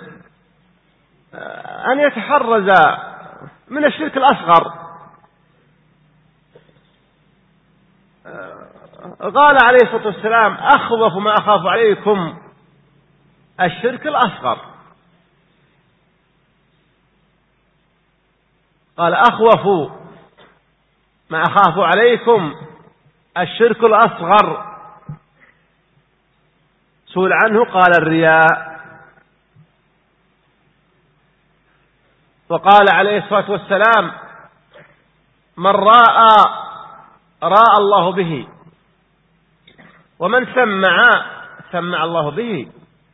أن يتحرز من الشرك الأصغر. قال عليه الصلاة والسلام أخوف ما أخاف عليكم الشرك الأصغر. قال أخوف ما أخاف عليكم الشرك الأصغر. سئل عنه قال الرياء. وقال عليه الصلاة والسلام من راى راى الله به، ومن سمع سمع الله به.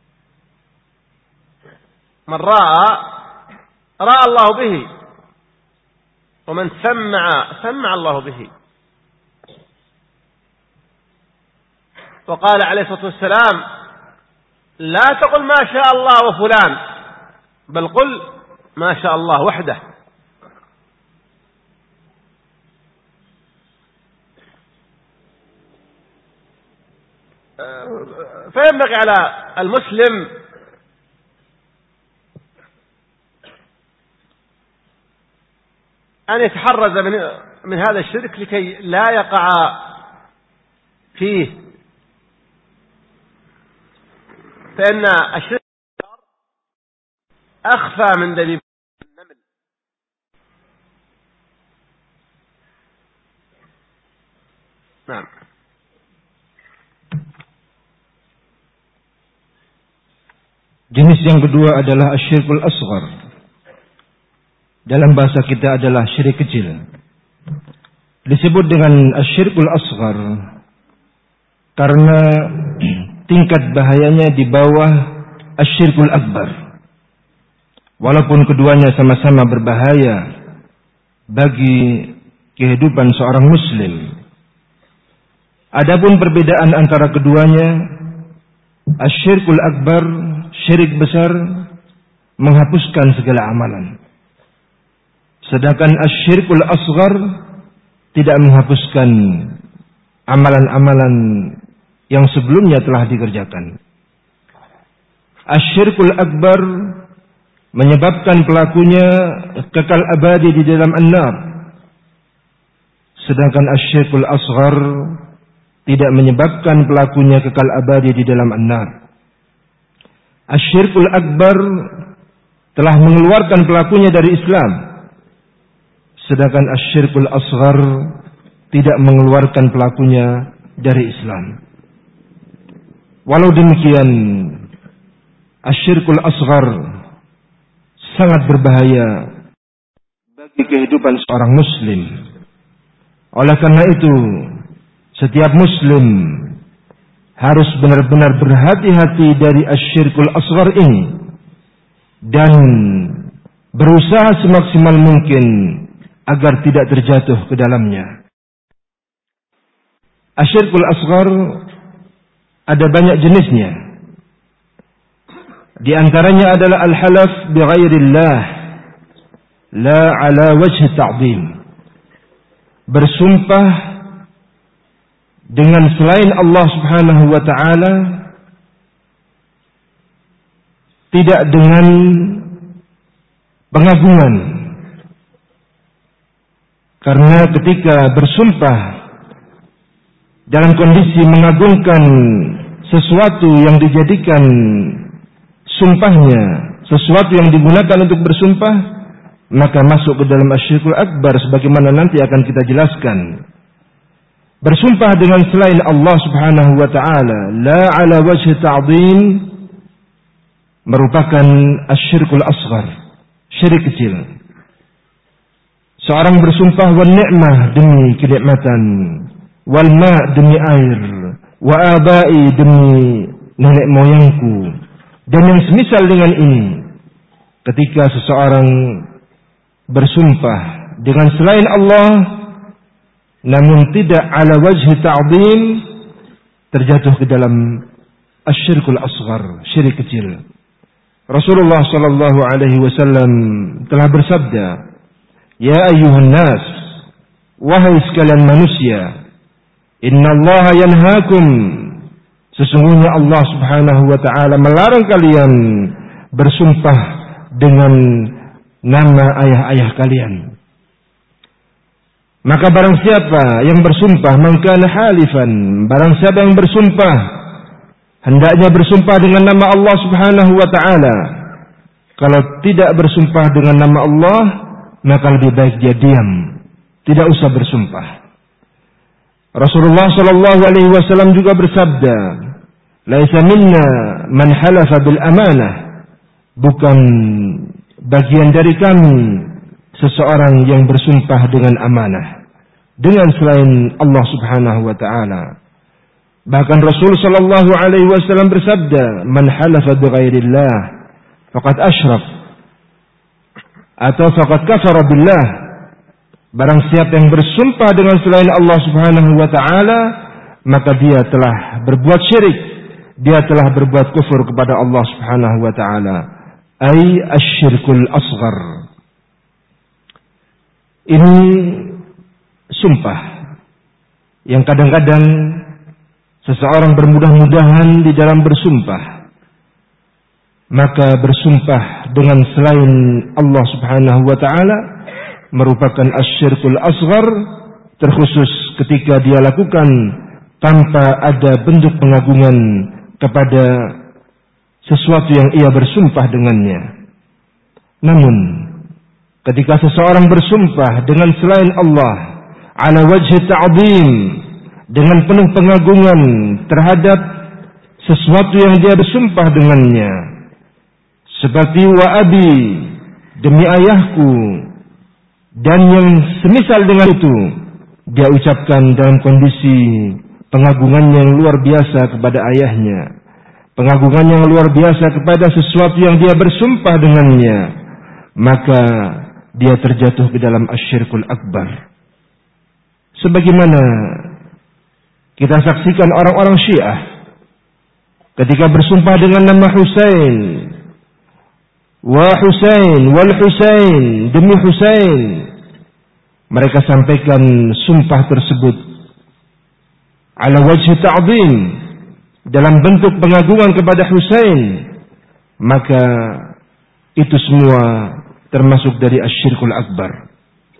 من راى راى الله به، ومن سمع سمع الله به. وقال عليه الصلاة والسلام لا تقل ما شاء الله وفلان، بل قل ما شاء الله وحده. فينبغي على المسلم أن يتحرز من من هذا الشرك لكي لا يقع فيه، فإن الشرك أخفى من دبيب النمل. نعم. Jenis yang kedua adalah asyirkul asghar. Dalam bahasa kita adalah syirik kecil. Disebut dengan asyirkul asghar karena tingkat bahayanya di bawah asyirkul akbar. Walaupun keduanya sama-sama berbahaya bagi kehidupan seorang muslim, adapun perbedaan antara keduanya, asyirkul akbar, syirik besar, menghapuskan segala amalan. Sedangkan asyirkul asghar tidak menghapuskan amalan-amalan yang sebelumnya telah dikerjakan. Asyirkul akbar menyebabkan pelakunya kekal abadi di dalam an-nar. Sedangkan asyirkul asghar tidak menyebabkan pelakunya kekal abadi di dalam an-nar. Asyirkul akbar telah mengeluarkan pelakunya dari Islam. Sedangkan asyirkul asghar tidak mengeluarkan pelakunya dari Islam. Walau demikian, asyirkul asghar sangat berbahaya bagi kehidupan seorang muslim. Oleh karena itu, setiap muslim harus benar-benar berhati-hati dari asyirkul asghar ini dan berusaha semaksimal mungkin agar tidak terjatuh ke dalamnya. Asyirkul asghar ada banyak jenisnya. Di antaranya adalah al-halaf bi ghairillah la ala wajhi ta'zim. Bersumpah dengan selain Allah Subhanahu wa taala, tidak dengan pengagungan. Karena ketika bersumpah dalam kondisi mengagungkan sesuatu yang dijadikan sumpahnya, sesuatu yang digunakan untuk bersumpah, maka masuk ke dalam asyirkul akbar sebagaimana nanti akan kita jelaskan. Bersumpah dengan selain Allah Subhanahu wa taala la ala wajhi ta'zim merupakan asyirkul asghar, syirik kecil. Seorang bersumpah wan ni'mah demi kenikmatan, wal ma' demi air, wa abai demi nenek moyangku, dan yang semisal dengan ini. Ketika seseorang bersumpah dengan selain Allah namun tidak ala wajhi ta'zim, terjatuh ke dalam asyirkul asghar, syirik kecil. Rasulullah sallallahu alaihi wasallam telah bersabda, "Ya ayyuhan nas, wahai sekalian manusia, innallaha yanhaakum, sesungguhnya Allah Subhanahu wa taala melarang kalian bersumpah dengan nama ayah-ayah kalian. Maka barang siapa yang bersumpah, man kana halifan, barang siapa yang bersumpah, hendaknya bersumpah dengan nama Allah Subhanahu wa taala. Kalau tidak bersumpah dengan nama Allah, maka lebih baik dia diam, tidak usah bersumpah." Rasulullah sallallahu alaihi wasallam juga bersabda, "Laisa minna man halafa bil amanah." Bukan bagian dari kami seseorang yang bersumpah dengan amanah, dengan selain Allah Subhanahu wa taala. Bahkan Rasul sallallahu alaihi wasallam bersabda, "Man halafa bi ghairillah faqad asyrak." Atau faqad kafara billah. Barang siapa yang bersumpah dengan selain Allah Subhanahu wa taala, maka dia telah berbuat syirik, dia telah berbuat kufur kepada Allah Subhanahu wa taala. Ai asyirkul asghar. Ini sumpah yang kadang-kadang seseorang bermudah-mudahan di dalam bersumpah, maka bersumpah dengan selain Allah Subhanahu wa taala merupakan asyirkul asghar, terkhusus ketika dia lakukan tanpa ada bentuk pengagungan kepada sesuatu yang ia bersumpah dengannya. Namun ketika seseorang bersumpah dengan selain Allah ala wajhi ta'zim, dengan penuh pengagungan terhadap sesuatu yang dia bersumpah dengannya, seperti wa abi, demi ayahku, dan yang semisal dengan itu, dia ucapkan dalam kondisi pengagungan yang luar biasa kepada ayahnya, pengagungan yang luar biasa kepada sesuatu yang dia bersumpah dengannya, maka dia terjatuh ke dalam asyirkul akbar. Sebagaimana kita saksikan orang-orang Syiah ketika bersumpah dengan nama Husain, wa Husain wal Husain, demi Husain, mereka sampaikan sumpah tersebut ala wajhi ta'zim, dalam bentuk pengagungan kepada Husain, maka itu semua termasuk dari asyirkul akbar.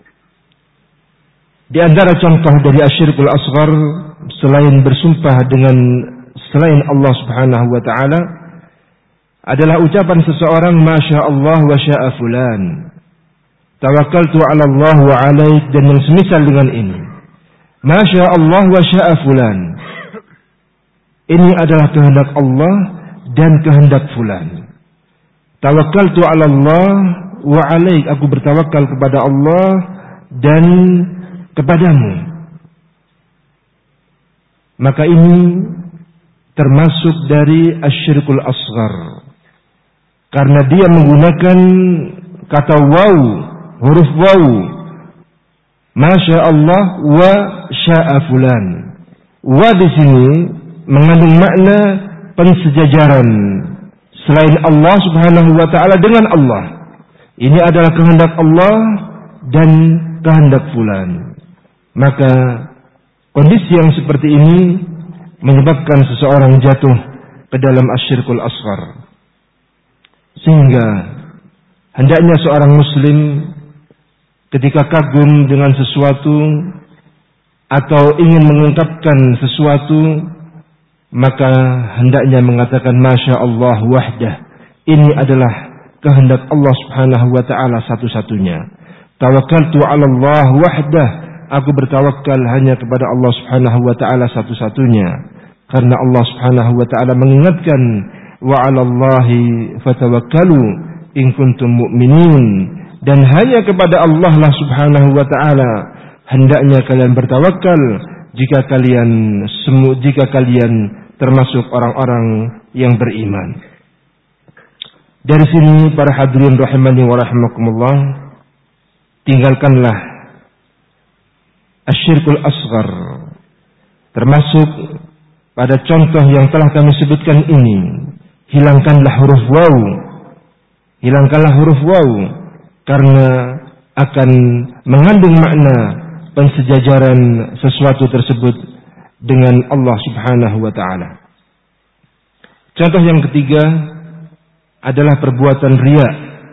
Di antara contoh dari asyirkul asghar, selain bersumpah dengan selain Allah Subhanahu wa taala, adalah ucapan seseorang masya Allah wa sya'a fulan, tawakkaltu 'ala Allah wa 'alaik, dan yang semisal dengan ini. Masya Allah wa sya'a fulan, ini adalah kehendak Allah dan kehendak fulan. Tawakkaltu 'ala Allah wa 'alaik, aku bertawakal kepada Allah dan kepadamu. Maka ini termasuk dari asyirkul asghar, karena dia menggunakan kata waw, huruf waw, masya Allah wa sya'a fulan. Wa di sini mengandung makna pensejajaran selain Allah Subhanahu wa taala dengan Allah. Ini adalah kehendak Allah dan kehendak fulan. Maka kondisi yang seperti ini menyebabkan seseorang jatuh ke dalam asyirkul asghar. Sehingga hendaknya seorang muslim ketika kagum dengan sesuatu atau ingin mengungkapkan sesuatu, maka hendaknya mengatakan masya Allah wahdah, ini adalah kehendak Allah Subhanahu wa taala satu-satunya. Tawakkaltu 'ala Allah wahdah, aku bertawakal hanya kepada Allah Subhanahu wa taala satu-satunya. Karena Allah Subhanahu wa taala mengingatkan, wa 'ala Allahi fatawakkalu in kuntum mu'minin, dan hanya kepada Allah lah Subhanahu wa taala hendaknya kalian bertawakal jika kalian semu jika kalian termasuk orang-orang yang beriman. Dari sini para hadirin rahimani wa rahimakumullah, tinggalkanlah asyirkul asghar, termasuk pada contoh yang telah kami sebutkan ini. Hilangkanlah huruf waw, hilangkanlah huruf waw, karena akan mengandung makna pensejajaran sesuatu tersebut dengan Allah Subhanahu wa taala. Contoh yang ketiga adalah perbuatan riya.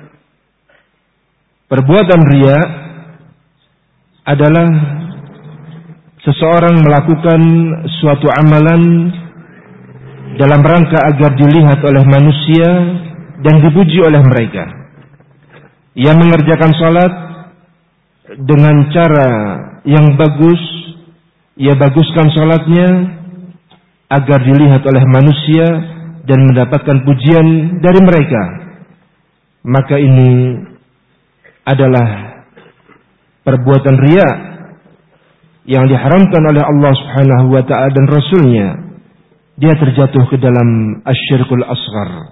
Perbuatan riya adalah seseorang melakukan suatu amalan dalam rangka agar dilihat oleh manusia dan dipuji oleh mereka. Ia mengerjakan salat dengan cara yang bagus, ia baguskan salatnya agar dilihat oleh manusia dan mendapatkan pujian dari mereka. Maka ini adalah perbuatan riya yang diharamkan oleh Allah Subhanahu wa taala dan Rasulnya. Dia terjatuh ke dalam asyirkul asghar.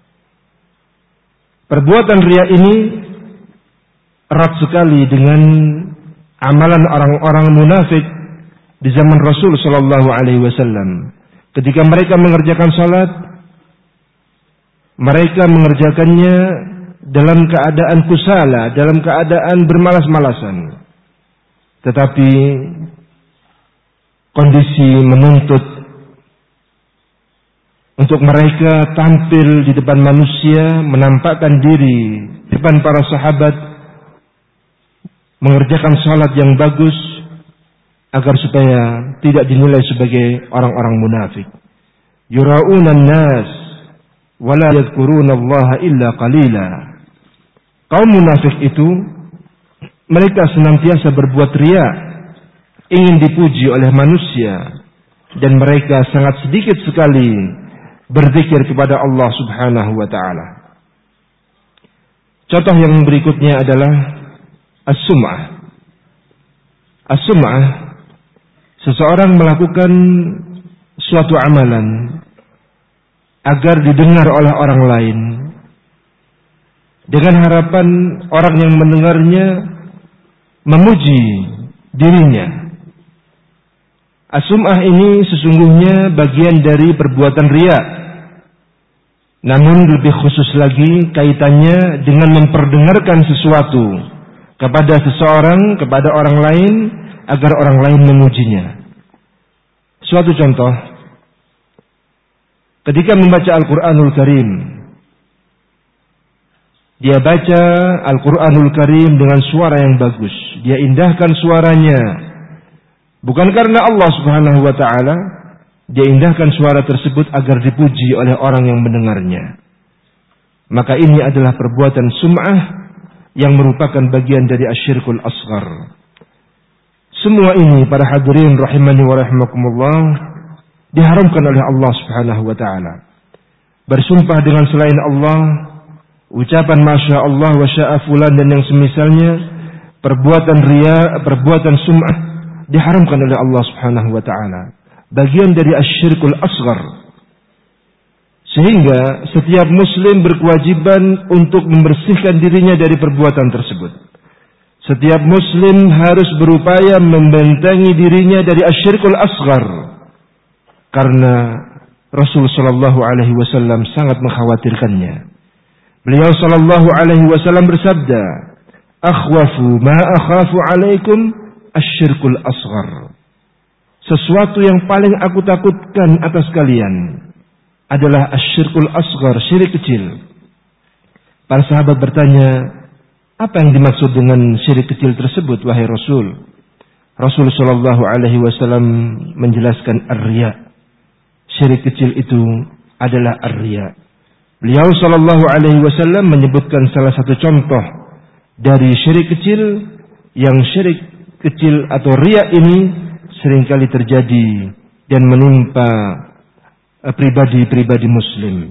Perbuatan riya ini erat sekali dengan amalan orang-orang munafik di zaman Rasul sallallahu alaihi wasallam. Ketika mereka mengerjakan salat, mereka mengerjakannya dalam keadaan kusala, dalam keadaan bermalas-malasan. Tetapi kondisi menuntut untuk mereka tampil di depan manusia, menampakkan diri di depan para sahabat, mengerjakan salat yang bagus agar supaya tidak dinilai sebagai orang-orang munafik. Yura'unan nas wala yadhkurunallaha illa qalila. Kaum munafik itu mereka senantiasa berbuat riya, ingin dipuji oleh manusia, dan mereka sangat sedikit sekali berzikir kepada Allah Subhanahu wa taala. Contoh yang berikutnya adalah as-sum'ah. As-sum'ah, seseorang melakukan suatu amalan agar didengar oleh orang lain dengan harapan orang yang mendengarnya memuji dirinya. As-sum'ah ini sesungguhnya bagian dari perbuatan riya. Namun lebih khusus lagi kaitannya dengan memperdengarkan sesuatu kepada seseorang, kepada orang lain, agar orang lain memujinya. Suatu contoh, ketika membaca Al-Quranul Karim, dia baca Al-Quranul Karim dengan suara yang bagus, dia indahkan suaranya, bukan karena Allah Subhanahu wa Ta'ala, dia indahkan suara tersebut agar dipuji oleh orang yang mendengarnya. Maka ini adalah perbuatan sum'ah yang merupakan bagian dari asyirkul asghar. Semua ini para hadirin rahimani wa rahimakumullah diharamkan oleh Allah Subhanahu wa Ta'ala. Bersumpah dengan selain Allah, ucapan masya Allah wa sya'a fulan dan yang semisalnya, perbuatan riya, perbuatan sum'ah diharamkan oleh Allah Subhanahu wa Ta'ala. Bagian dari asyirkul asghar. Sehingga setiap muslim berkewajiban untuk membersihkan dirinya dari perbuatan tersebut. Setiap muslim harus berupaya membentengi dirinya dari asyirkul asghar. Karena Rasul sallallahu alaihi wasallam sangat mengkhawatirkannya. Beliau sallallahu alaihi wasallam bersabda, "Akhwafu ma akhafu alaikum asyirkul asghar." Sesuatu yang paling aku takutkan atas kalian adalah asyirkul asghar, syirik kecil. Para sahabat bertanya, apa yang dimaksud dengan syirik kecil tersebut, wahai Rasul? Rasul sallallahu alaihi wasallam menjelaskan ar-riya. Syirik kecil itu adalah ar-riya. Beliau sallallahu alaihi wasallam menyebutkan salah satu contoh dari syirik kecil, yang syirik kecil atau riya ini seringkali terjadi dan menimpa pribadi-pribadi muslim.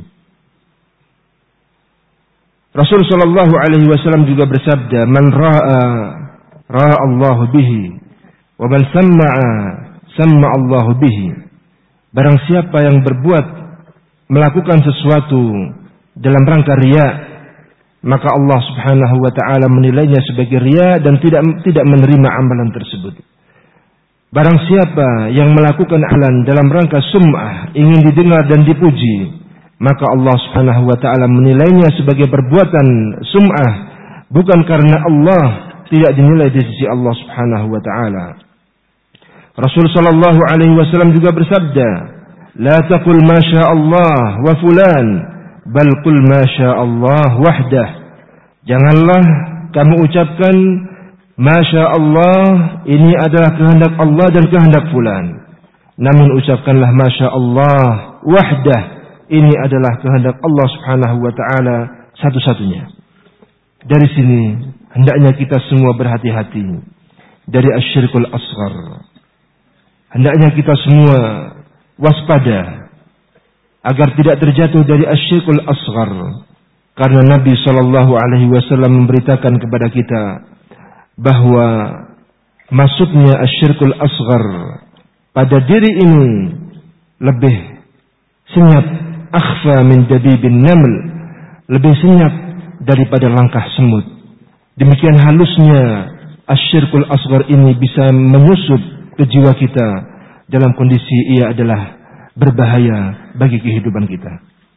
Rasul sallallahu alaihi wasallam juga bersabda, "Man ra'a ra'a Allah bihi, wa man sama'a sama'a Allah bihi." Barang siapa yang berbuat melakukan sesuatu dalam rangka riya, maka Allah Subhanahu wa Ta'ala menilainya sebagai riya dan tidak tidak menerima amalan tersebut. Barang siapa yang melakukan amalan dalam rangka sum'ah, ingin didengar dan dipuji, maka Allah Subhanahu wa Ta'ala menilainya sebagai perbuatan sum'ah, bukan karena Allah, tidak dinilai di sisi Allah Subhanahu wa Ta'ala. Rasul sallallahu alaihi wasallam juga bersabda, "La taqul ma syaa Allah wa fulan, bal qul ma syaa Allah wahdah." Janganlah kamu ucapkan masya Allah, ini adalah kehendak Allah dan kehendak fulan. Namun ucapkanlah masya Allah wahdah, ini adalah kehendak Allah Subhanahu wa Ta'ala satu-satunya. Dari sini hendaknya kita semua berhati-hati dari asyirkul asghar. Hendaknya kita semua waspada agar tidak terjatuh dari asyirkul asghar. Karena Nabi sallallahu alaihi wasallam memberitakan kepada kita bahwa masuknya asyirkul asghar pada diri ini lebih senyap, akhfa min dabibin naml, lebih senyap daripada langkah semut. Demikian halusnya asyirkul asghar ini bisa menyusup ke jiwa kita dalam kondisi ia adalah berbahaya bagi kehidupan kita.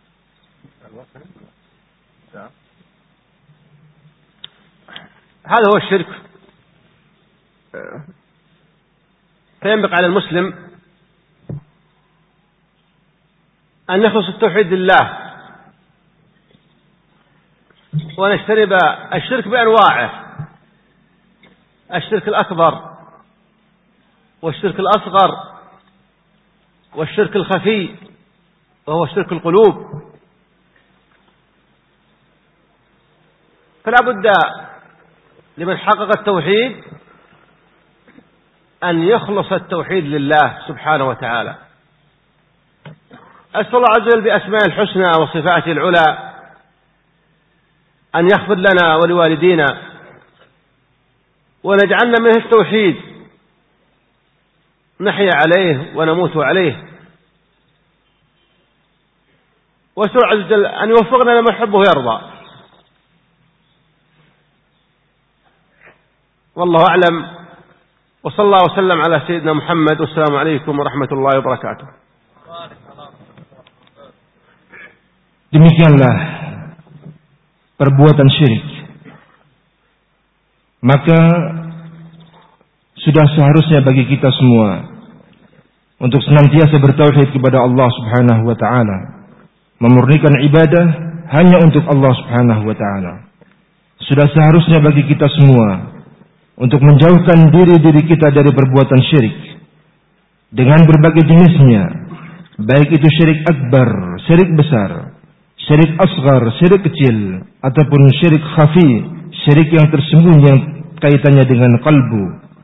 هذا هو الشرك. فينبغي على المسلم أن يخلص التوحيد لله ونجتنب الشرك بأنواعه، الشرك الأكبر والشرك الأصغر والشرك الخفي وهو شرك القلوب. فلا بد لمن حقق التوحيد أن يخلص التوحيد لله سبحانه وتعالى. أسأل الله عز وجل بأسماء الحسنى وصفاته العلى أن يغفر لنا ولوالدينا ونجعلنا من التوحيد نحيا عليه ونموت عليه، وسوء عز وجل أن يوفقنا لما يحبه ويرضى. والله أعلم، وصلى الله وسلم على سيدنا محمد، والسلام عليكم ورحمة الله وبركاته. Demikianlah perbuatan syirik. Maka sudah seharusnya bagi kita semua untuk senantiasa bertauhid kepada Allah Subhanahu wa taala, memurnikan ibadah hanya untuk Allah Subhanahu wa taala. Sudah seharusnya bagi kita semua untuk menjauhkan diri-diri kita dari perbuatan syirik dengan berbagai jenisnya, baik itu syirik akbar, syirik besar, syirik asghar, syirik kecil, ataupun syirik khafi, syirik yang tersembunyi yang kaitannya dengan kalbu.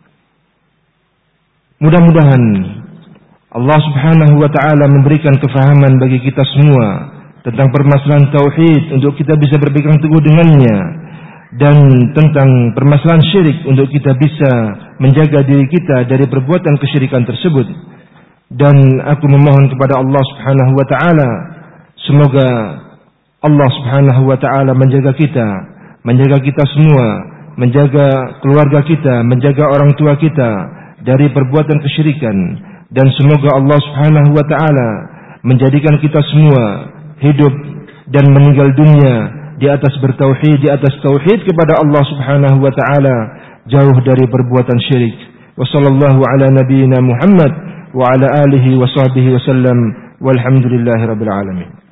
Mudah-mudahan Allah Subhanahu wa taala memberikan kefahaman bagi kita semua tentang permasalahan tauhid untuk kita bisa berpegang teguh dengannya, dan tentang permasalahan syirik untuk kita bisa menjaga diri kita dari perbuatan kesyirikan tersebut. Dan aku memohon kepada Allah Subhanahu wa taala, semoga Allah Subhanahu wa taala menjaga kita, menjaga kita semua, menjaga keluarga kita, menjaga orang tua kita dari perbuatan kesyirikan, dan semoga Allah Subhanahu wa taala menjadikan kita semua hidup dan meninggal dunia di atas bertauhid, di atas tauhid kepada Allah Subhanahu wa taala, jauh dari perbuatan syirik. Wa sallallahu ala nabiyyina Muhammad wa ala alihi wa sahbihi wasallam, walhamdulillahirabbil alamin.